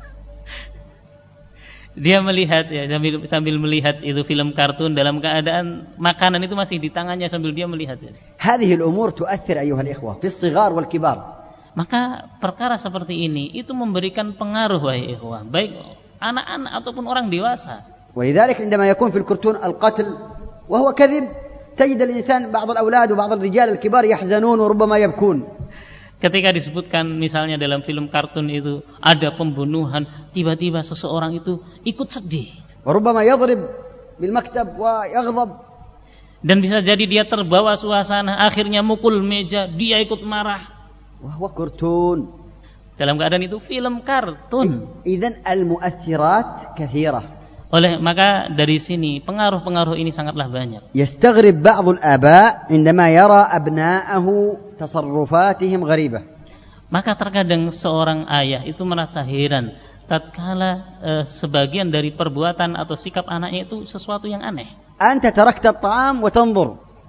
Dia melihat ya sambil melihat itu film kartun dalam keadaan makanan itu masih di tangannya sambil dia melihat. Ya. هذه الأمور تؤثر أيها الإخوة في الصغار والكبار. Maka perkara seperti ini itu memberikan pengaruh wahai ikhwah, baik anak-anak ataupun orang dewasa. ولذلك عندما يكون في الكرتون القتل وهو كذب تجد الإنسان بعض الأولاد وبعض الرجال الكبار يحزنون وربما يبكون. Ketika disebutkan misalnya dalam film kartun itu ada pembunuhan, tiba-tiba seseorang itu ikut sedih. وربما يضرب بالمكتب ويغضب. Dan bisa jadi dia terbawa suasana, akhirnya mukul meja, dia ikut marah. وهو كرتون. Dalam keadaan itu film kartun. إذن المؤثرات كثيرة. Maka dari sini pengaruh-pengaruh ini sangatlah banyak. يستغرب بعض الآباء عندما يرى أبناءه تصرفاتهم غريبة. Maka terkadang seorang ayah itu merasa heran tatkala sebagian dari perbuatan atau sikap anaknya itu sesuatu yang aneh. أنت تركت الطعام وتنظر.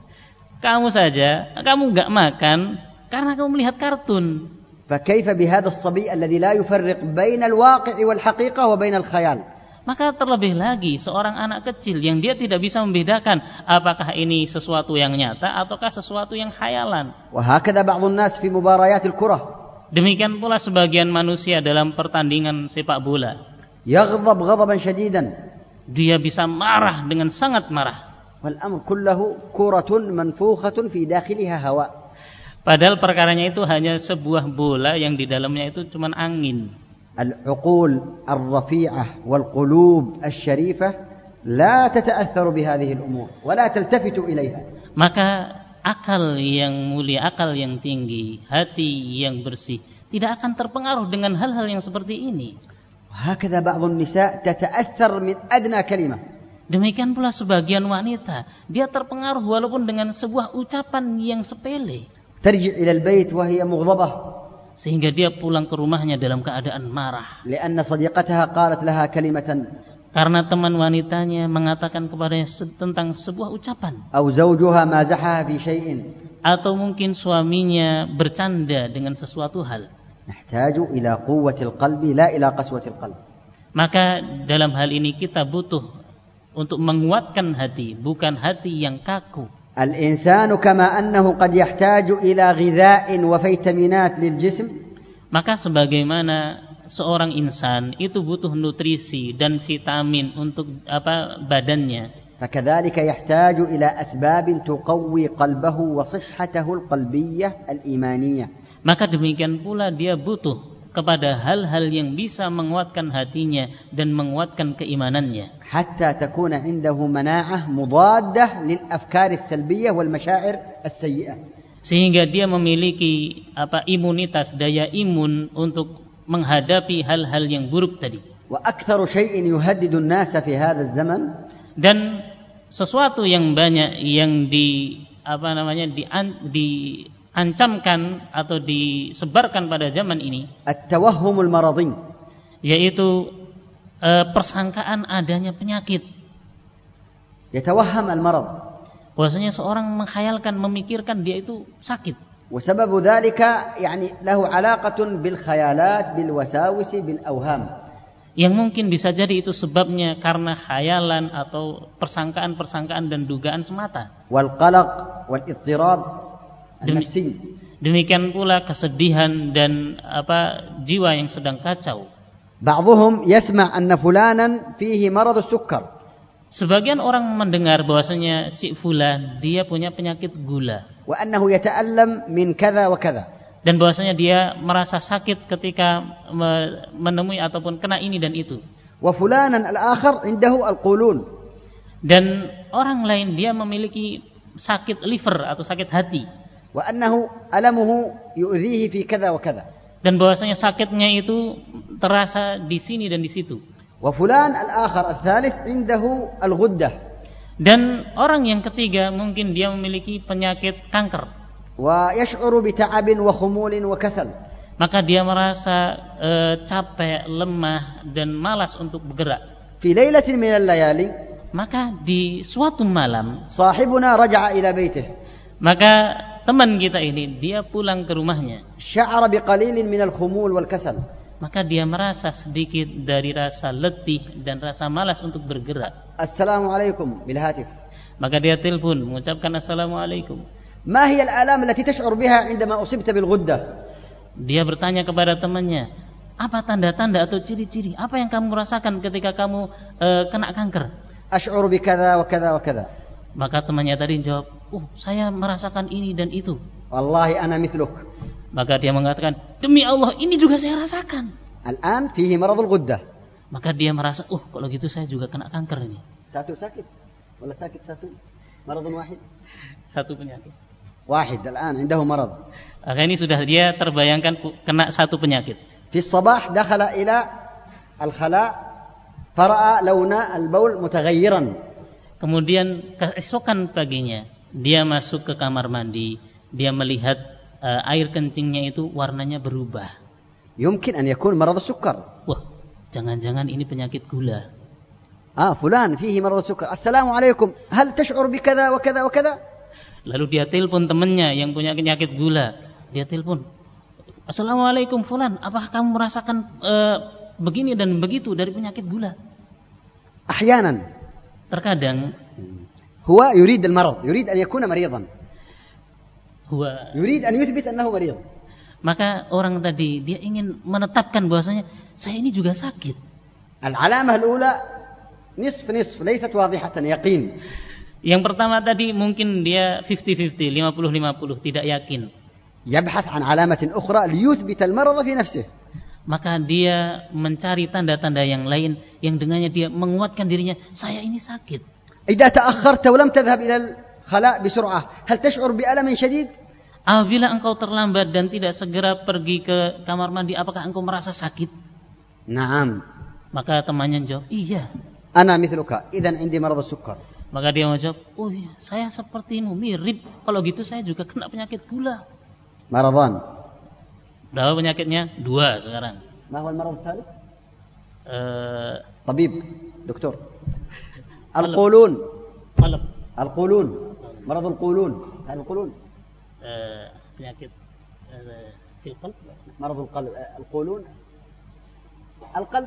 Kamu enggak makan karena kamu melihat kartun. فكيف بهذا الصبي الذي لا يفرق بين الواقع والحقيقة وبين الخيال. Maka terlebih lagi seorang anak kecil yang dia tidak bisa membedakan apakah ini sesuatu yang nyata ataukah sesuatu yang khayalan. وهكذا بعض الناس في مباريات الكرة. Demikian pula sebagian manusia dalam pertandingan sepak bola. يغضب غضبا شديدا. Dia bisa marah dengan sangat marah. والأمر كله كرة منفوخة في داخلها هواء. Padahal perkaranya itu hanya sebuah bola yang di dalamnya itu cuma angin. العقول الرفيعة والقلوب الشريفة لا تتأثر بهذه الأمور ولا تلتفت إليها. Maka akal yang mulia, akal yang tinggi, hati yang bersih tidak akan terpengaruh dengan hal-hal yang seperti ini. هكذا بعض النساء تتأثر من أدنى كلمة. Demikian pula sebagian wanita, dia terpengaruh walaupun dengan sebuah ucapan yang sepele. ترجع إلى البيت وهي مغضبة. Sehingga dia pulang ke rumahnya dalam keadaan marah. لأن صديقتها قالت لها كلمة. Karena teman wanitanya mengatakan kepadanya tentang sebuah ucapan. أو زوجها مازحها في شيء. Atau mungkin suaminya bercanda dengan sesuatu hal. نحتاج إلى قوة القلب لا إلى قسوة القلب. Maka dalam hal ini kita butuh untuk menguatkan hati, bukan hati yang kaku. الإنسان كما أنه قد يحتاج إلى غذاء وفيتامينات للجسم. Maka sebagaimana seorang insan itu butuh nutrisi dan vitamin untuk badannya, فكذلك يحتاج إلى أسباب تقوي قلبه وصحته القلبية الإيمانية. Maka demikian pula dia butuh kepada hal-hal yang bisa menguatkan hatinya dan menguatkan keimanannya. حتى تكون عنده مناعة مضادة للأفكار السلبية والمشاعر السيئة. Sehingga dia memiliki imunitas, daya imun untuk menghadapi hal-hal yang buruk tadi. وأكثر شيء يهدد الناس في هذا الزمن. Dan sesuatu yang banyak yang diancamkan atau disebarkan pada zaman ini, التوهم المرضي, yaitu persangkaan adanya penyakit. يتوهم المرض, bahwasanya seorang menghayalkan, memikirkan dia itu sakit. وسبب ذلك يعني له علاقة بالخيالات بالوساوس بالأوهام. Yang mungkin bisa jadi itu sebabnya karena khayalan atau persangkaan-persangkaan dan dugaan semata. والقلق والاضطراب النفسي. Demikian pula kesedihan dan jiwa yang sedang kacau. بعضهم يسمع أن فلانا فيه مرض السكر. Sebagian orang mendengar bahwasanya si fulan dia punya penyakit gula. وأنه يتألم من كذا وكذا. Dan bahwasanya dia merasa sakit ketika menemui ataupun kena ini dan itu. وفلانا الآخر عنده القولون. Dan orang lain dia memiliki sakit liver atau sakit hati. وأنه ألمه يؤذيه في كذا وكذا. Dan bahwasanya sakitnya itu terasa di sini dan di situ. وفلان الآخر الثالث عنده الغدة. Dan orang yang ketiga mungkin dia memiliki penyakit kanker. ويشعر بتعب وخمول وكسل. Maka dia merasa capek, lemah dan malas untuk bergerak. في ليلة من الليالي. Maka di suatu malam صاحبنا رجع إلى بيته. Maka teman kita ini dia pulang ke rumahnya. شعر بقليل من الخمول والكسل. Maka dia merasa sedikit dari rasa letih dan rasa malas untuk bergerak. Assalamualaikum بالهاتف. Maka dia telepon mengucapkan assalamualaikum. ما هي الآلام التي تشعر بها عندما أصبت بالغدة؟ Dia bertanya kepada temannya, apa tanda-tanda atau ciri-ciri apa yang kamu rasakan ketika kamu kena kanker? أشعر بكذا وكذا وكذا. Maka temannya tadi jawab, saya merasakan ini dan itu. والله أنا مثلك. Maka dia mengatakan, demi Allah ini juga saya rasakan. الآن فيه مرض الغدة. Maka dia merasa, kalau gitu saya juga kena kanker ini. Satu sakit, ولا sakit satu, مرض واحد. Satu penyakit. واحد الآن عنده مرض. Maka ini sudah dia terbayangkan kena satu penyakit. في الصباح دخل إلى الخلاء فرأى لون البول متغيرا. Kemudian keesokan paginya dia masuk ke kamar mandi, dia melihat air kencingnya itu warnanya berubah. يمكن أن يكون مرض السكر. Wah, jangan-jangan ini penyakit gula. فلان فيه مرض السكر. السلام عليكم هل تشعر بكذا وكذا وكذا؟ Lalu dia telepon temannya yang punya penyakit gula. Dia telepon, assalamualaikum fulan, apakah kamu merasakan begini dan begitu dari penyakit gula? أحيانا. Terkadang هو يريد المرض، يريد أن يكون مريضا. يريد أن يثبت أنه مريض. Maka orang tadi dia ingin menetapkan bahwasanya saya ini juga sakit. العلامة الأولى نصف نصف ليست واضحة يقين. Yang pertama tadi mungkin dia 50-50, 50-50, tidak yakin. يبحث عن علامة أخرى ليثبت المرض في نفسه. Maka dia mencari tanda-tanda yang lain yang dengannya dia menguatkan dirinya, saya ini sakit. إذا تأخرت ولم تذهب إلى الخلاء بسرعة هل تشعر بألم شديد؟ Apabila engkau terlambat dan tidak segera pergi ke kamar mandi, apakah engkau merasa sakit? نعم. Maka temannya jawab, iya. أنا مثلك إذن عندي مرض السكر. Maka dia menjawab, iya, saya sepertimu, mirip. Kalau gitu saya juga kena penyakit gula. مرضان. Berapa penyakitnya? 2 sekarang. ما هو المرض الثالث؟ طبيب دكتور. القولون. قلب. القولون. مرض القولون. هل القولون؟ penyakit في القلب. مرض القلب. القولون. القلب.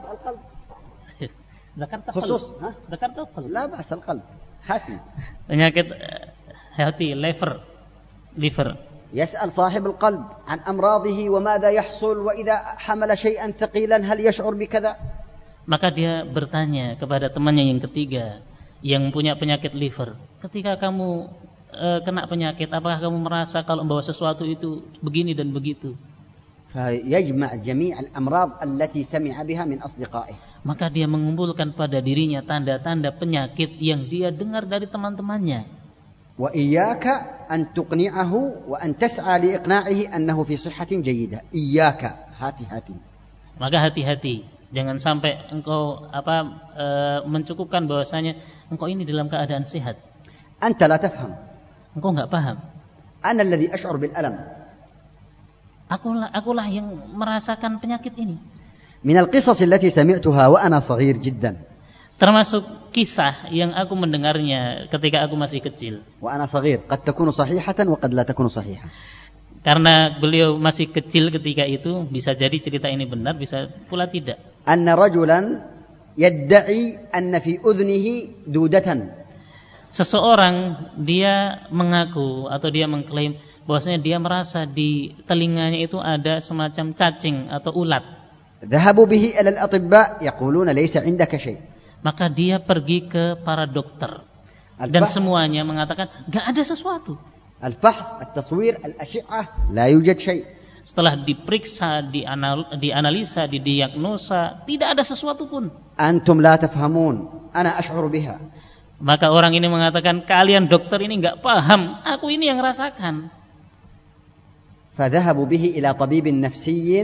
ذكرت خصوص. ذكرت القلب. لا بأس القلب. هاتي. Penyakit hati, liver. يسأل صاحب القلب عن أمراضه وماذا يحصل وإذا حمل شيئا ثقيلا هل يشعر بكذا. Maka dia bertanya kepada temannya yang ketiga yang punya penyakit liver, ketika kamu kena penyakit, apakah kamu merasa kalau membawa sesuatu itu begini dan begitu? فيجمع جميع الأمراض التي سمع بها من أصدقائه. Maka dia mengumpulkan pada dirinya tanda-tanda penyakit yang dia dengar dari teman-temannya. وإياك أن تقنعه وأن تسعى لإقناعه أنه في صحة جيدة. إياك, hati-hati. Maka hati-hati, jangan sampai engkau mencukupkan bahwasanya engkau ini dalam keadaan sehat. أنت لا تفهم. Engkau enggak paham. أنا الذي أشعر بالألم. Akulah yang merasakan penyakit ini. من القصص التي سمعتها وأنا صغير جدا. Termasuk kisah yang aku mendengarnya ketika aku masih kecil. وأنا صغير قد تكون صحيحة وقد لا تكون صحيحة. Karena beliau masih kecil ketika itu, bisa jadi cerita ini benar, bisa pula tidak. أن رجلا يدعي أن في أذنه دودة. Seseorang dia mengaku atau dia mengklaim bahwasanya dia merasa di telinganya itu ada semacam cacing atau ulat. ذهبوا به إلى الأطباء يقولون ليس عندك شيء. Maka dia pergi ke para dokter dan semuanya mengatakan enggak ada sesuatu. الفحص, التصوير, الأشعة لا يوجد شيء. Setelah diperiksa, dianalisa, didiagnosa, tidak ada sesuatu pun. أنتم لا تفهمون أنا أشعر بها. Maka orang ini mengatakan, kalian dokter ini enggak paham, aku ini yang rasakan. فذهبوا به إلى طبيب نفسي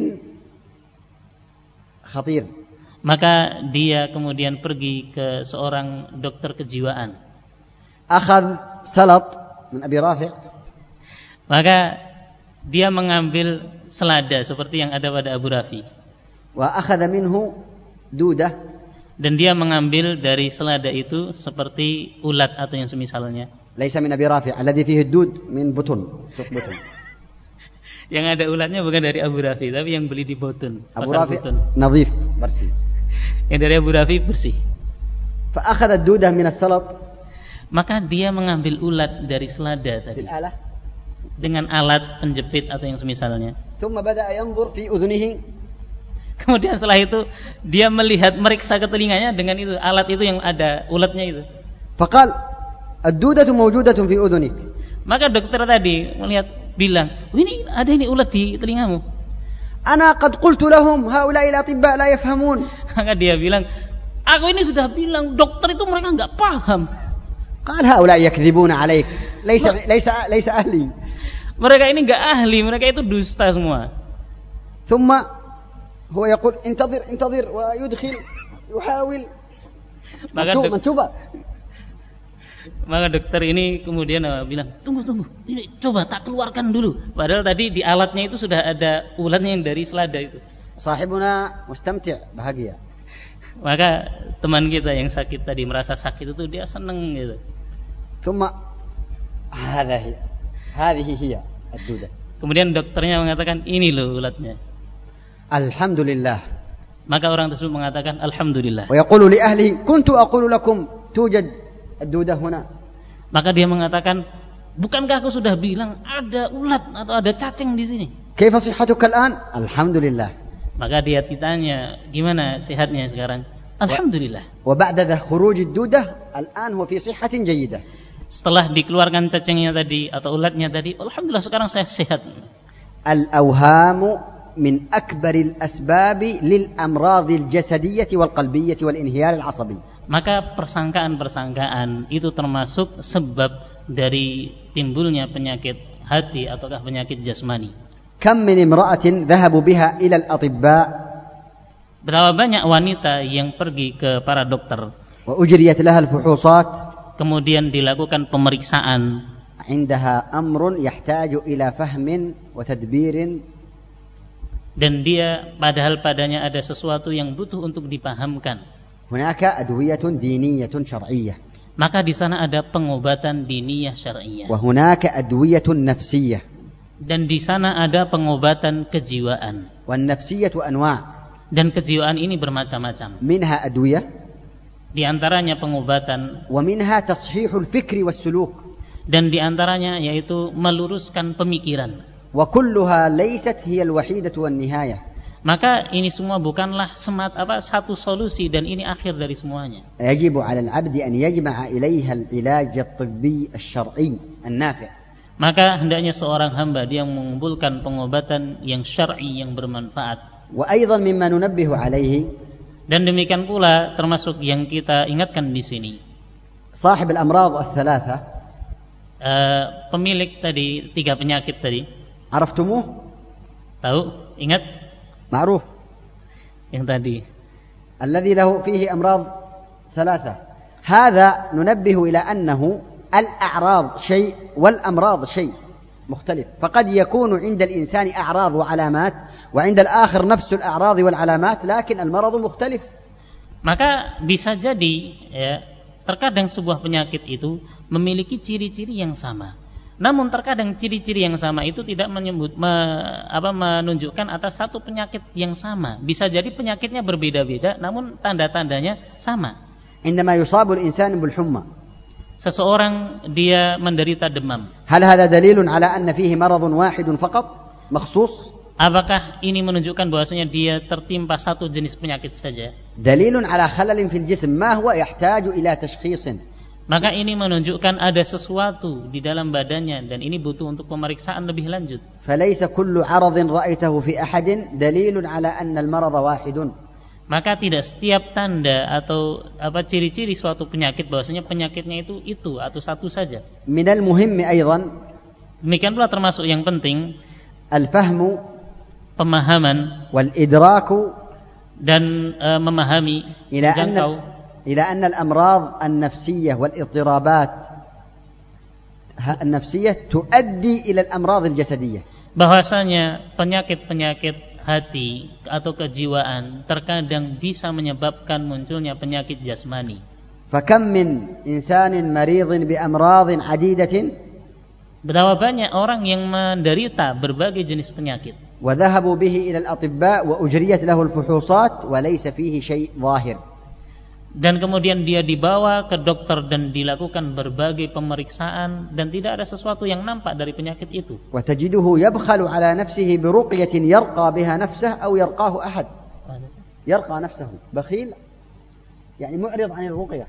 خطير. Maka dia kemudian pergi ke seorang dokter kejiwaan. أخذ سلط من أبي رافع. Maka dia mengambil selada seperti yang ada pada Abu Rafi. وأخذ منه دودة. Dan dia mengambil dari selada itu seperti ulat atau yang semisalnya. ليس من أبي رافع الذي فيه الدود من بطن. سوق بطن. Yang ada ulatnya bukan dari Abu Rafi, tapi yang beli di Botun. Abu Rafi نظيف bersih. Yang dari Abu Rafi bersih. فأخذ الدودة من السلط. Maka dia mengambil ulat dari selada tadi. بالآلة. Dengan alat penjepit atau yang semisalnya. ثم بدأ ينظر في أذنه. Kemudian setelah itu dia melihat, meriksa ke telinganya dengan itu, alat itu yang ada ulatnya itu. فقال الدودة موجودة في أذنك. Maka dokter tadi bilang, ini ada ini ulat di telingamu. أنا قد قلت لهم هؤلاء الأطباء لا يفهمون. Maka dia bilang, aku ini sudah bilang, dokter itu mereka enggak paham. قال هؤلاء يكذبون عليك. ليس أهلي. Mereka ini enggak ahli, mereka itu dusta semua. ثم هو يقول انتظر ويدخل يحاول. منتوبة. Maka dokter ini kemudian bilang, tunggu, ini coba tak keluarkan dulu. Padahal tadi di alatnya itu sudah ada ulatnya yang dari selada itu. Sahibuna mustamti' bahagia. Maka teman kita yang sakit tadi merasa sakit itu dia senang gitu. Thumma hadhihi hiya ad-duda. Kemudian dokternya mengatakan, ini loh ulatnya. Alhamdulillah. Maka orang tersebut mengatakan alhamdulillah. Wa yaqulu li ahlihi kuntu aqulu lakum tujad ad-duda huna. Maka dia mengatakan, bukankah aku sudah bilang ada ulat atau ada cacing di sini? Kaifa sihhatuka al-an? Alhamdulillah. Maka dia ditanya, gimana sehatnya sekarang? Alhamdulillah. Wa ba'da khuruj ad-duda al-an huwa fi sihhatin jayyidah. Setelah dikeluarkan cacingnya tadi atau ulatnya tadi, alhamdulillah sekarang saya sehat. Al-awhamu min akbaril asbabi lil amradil jasadiyyah wal qalbiyyah wal inhiyar al-asabi. Maka persangkaan-persangkaan itu termasuk sebab dari timbulnya penyakit hati ataukah penyakit jasmani. Kam min imra'atin dhahabu biha ila al-atibba. Berapa banyak wanita yang pergi ke para dokter. Wa ujriyat laha al-fuhusat. Kemudian dilakukan pemeriksaan. Indaha amrun yahtaju ila fahmin wa tadbirin. Dan dia padahal padanya ada sesuatu yang butuh untuk dipahamkan. Hunaka adwiyatun diniyatun syar'iyyah. Maka di sana ada pengobatan diniyah syar'iyyah. Wa hunaka adwiyatun nafsiyyah. Dan di sana ada pengobatan kejiwaan. Wan nafsiyyatu anwa'. Dan kejiwaan ini bermacam-macam. Minha adwiyah. Di antaranya pengobatan. Wa minha tashihul fikri was suluk. dan diantaranya yaitu meluruskan pemikiran. وكلها ليست هي الوحيدة والنهاية. Maka ini semua bukanlah satu solusi dan ini akhir dari semuanya. يجب على العبد أن يجمع إليها العلاج الطبي الشرعي النافع. Maka hendaknya seorang hamba dia mengumpulkan pengobatan yang syar'i yang bermanfaat. وأيضا مما ننبه عليه, dan demikian pula termasuk yang kita ingatkan di sini. صاحب الأمراض الثلاثة, pemilik tadi 3 penyakit tadi. عرفتموه؟ Tahu? Ingat? معروف. Yang tadi. الذي له فيه أمراض ثلاثة. هذا ننبه إلى أنه الأعراض شيء والأمراض شيء مختلف. فقد يكون عند الإنسان أعراض وعلامات وعند الآخر نفس الأعراض والعلامات لكن المرض مختلف. Maka bisa jadi ya, terkadang sebuah penyakit itu memiliki ciri-ciri yang sama. Namun terkadang ciri-ciri yang sama itu tidak menunjukkan atas satu penyakit yang sama. Bisa jadi penyakitnya berbeda-beda namun tanda-tandanya sama. عندما يصاب الإنسان بالحمى, seseorang dia menderita demam. هل هذا دليل على أن فيه مرض واحد فقط مخصوص؟ Apakah ini menunjukkan bahwasanya dia tertimpa satu jenis penyakit saja? دليل على خلل في الجسم ما هو يحتاج إلى تشخيص. Maka ini menunjukkan ada sesuatu di dalam badannya dan ini butuh untuk pemeriksaan lebih lanjut. فليس كل عرض رأيته في أحد دليل على أن المرض واحد. Maka tidak setiap tanda atau ciri-ciri suatu penyakit bahwasanya penyakitnya itu atau satu saja. من المهم أيضا, demikian pula termasuk yang penting, الفهم pemahaman والإدراك, dan memahami, إلى أن الأمراض النفسية والاضطرابات النفسية تؤدي إلى الأمراض الجسدية. bahwasanya penyakit-penyakit hati atau kejiwaan terkadang bisa menyebabkan munculnya penyakit jasmani. فكم من إنسان مريض بأمراض عديدة, betapa banyak orang yang menderita berbagai jenis penyakit. وذهبوا به إلى الأطباء وأجريت له الفحوصات وليس فيه شيء ظاهر. Dan kemudian dia dibawa ke dokter dan dilakukan berbagai pemeriksaan dan tidak ada sesuatu yang nampak dari penyakit itu. وتجده يبخل على نفسه برقية يرقى بها نفسه أو يرقاه أحد. يرقى نفسه بخيل يعني معرض عن الرقية.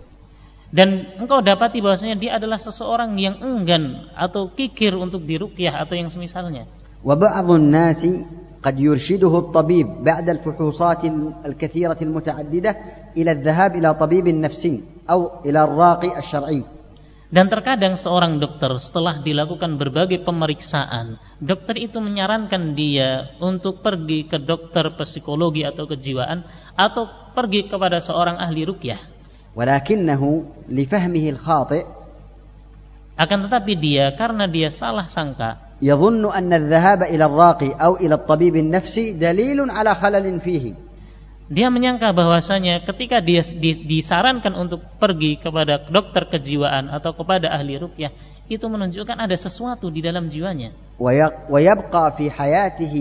Dan engkau dapati bahwasanya dia adalah seseorang yang enggan atau kikir untuk diruqyah atau yang semisalnya. وبعض الناس قد يرشده الطبيب بعد الفحوصات الكثيرة المتعددة إلى الذهاب إلى طبيب نفسي أو إلى الراقي الشرعي. Dan terkadang seorang dokter setelah dilakukan berbagai pemeriksaan, dokter itu menyarankan dia untuk pergi ke dokter psikologi atau kejiwaan atau pergi kepada seorang ahli ruqyah. ولكنه لفهمه الخاطئ, akan tetapi dia karena dia salah sangka, يظن أن الذهاب إلى الراقي أو إلى الطبيب النفسي دليل على خلل فيه. Dia menyangka bahwasanya ketika dia disarankan untuk pergi kepada dokter kejiwaan atau kepada ahli ruqyah, itu menunjukkan ada sesuatu di dalam jiwanya. ويبقى في حياته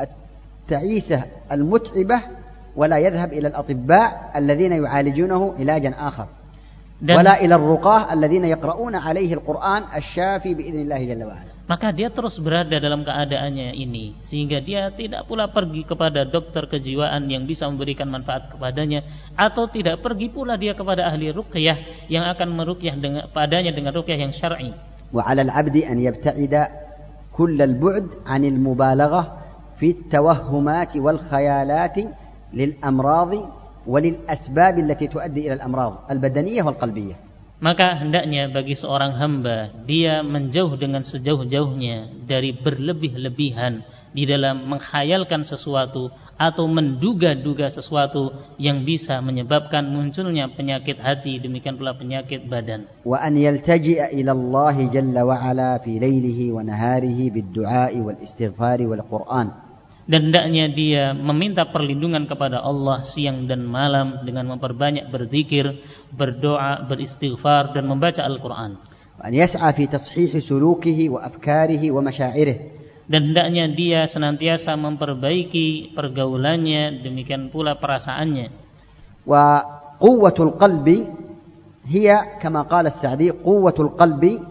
التعيسة المتعبة ولا يذهب إلى الأطباء الذين يعالجونه علاجا آخر. ولا إلى الرقاة الذين يقرؤون عليه القرآن الشافي بإذن الله جل وعلا. Maka dia terus berada dalam keadaannya ini, sehingga dia tidak pula pergi kepada dokter kejiwaan yang bisa memberikan manfaat kepadanya, atau tidak pergi pula dia kepada ahli ruqyah yang akan meruqyah padanya dengan ruqyah yang syar'i. وعلى العبد أن يبتعد كل البعد عن المبالغة في التوهمات والخيالات للأمراض وللأسباب التي تؤدي إلى الأمراض البدنية والقلبية. Maka hendaknya bagi seorang hamba dia menjauh dengan sejauh-jauhnya dari berlebih-lebihan di dalam menghayalkan sesuatu atau menduga-duga sesuatu yang bisa menyebabkan munculnya penyakit hati, demikian pula penyakit badan. وأن يلتجئ إلى الله جل وعلا في ليله ونهاره بالدعاء والاستغفار والقرآن. Dan hendaknya dia meminta perlindungan kepada Allah siang dan malam dengan memperbanyak berzikir, berdoa, beristighfar dan membaca Al-Quran. وأن يسعى في تصحيح سلوكه وأفكاره ومشاعره. Dan hendaknya dia senantiasa memperbaiki pergaulannya, demikian pula perasaannya. وقوة القلب هي كما قال السعدي قوة القلب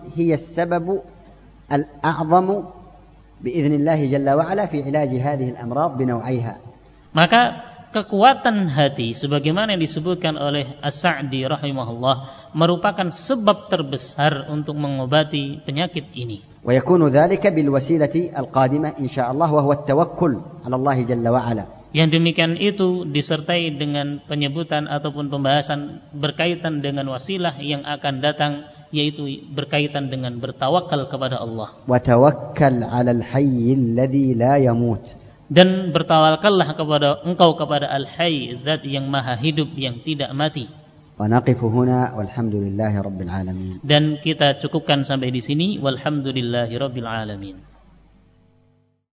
هي السبب الأعظم بإذن الله جل وعلا في علاج هذه الأمراض بنوعيها. Maka kekuatan hati sebagaimana yang disebutkan oleh As-Sa'di rahimahullah merupakan sebab terbesar untuk mengobati penyakit ini. ويكون ذلك بالوسيلة القادمة إن شاء الله وهو التوكل على الله جل وعلا. Yang demikian itu disertai dengan penyebutan ataupun pembahasan berkaitan dengan wasilah yang akan datang, yaitu berkaitan dengan bertawakal kepada Allah. وتوكل على الحي الذي لا يموت. Dan bertawakallah kepada Al-Hayy, zat yang maha hidup yang tidak mati. ونقف هنا والحمد لله رب العالمين. Dan kita cukupkan sampai di sini. Walhamdulillahi rabbil alamin.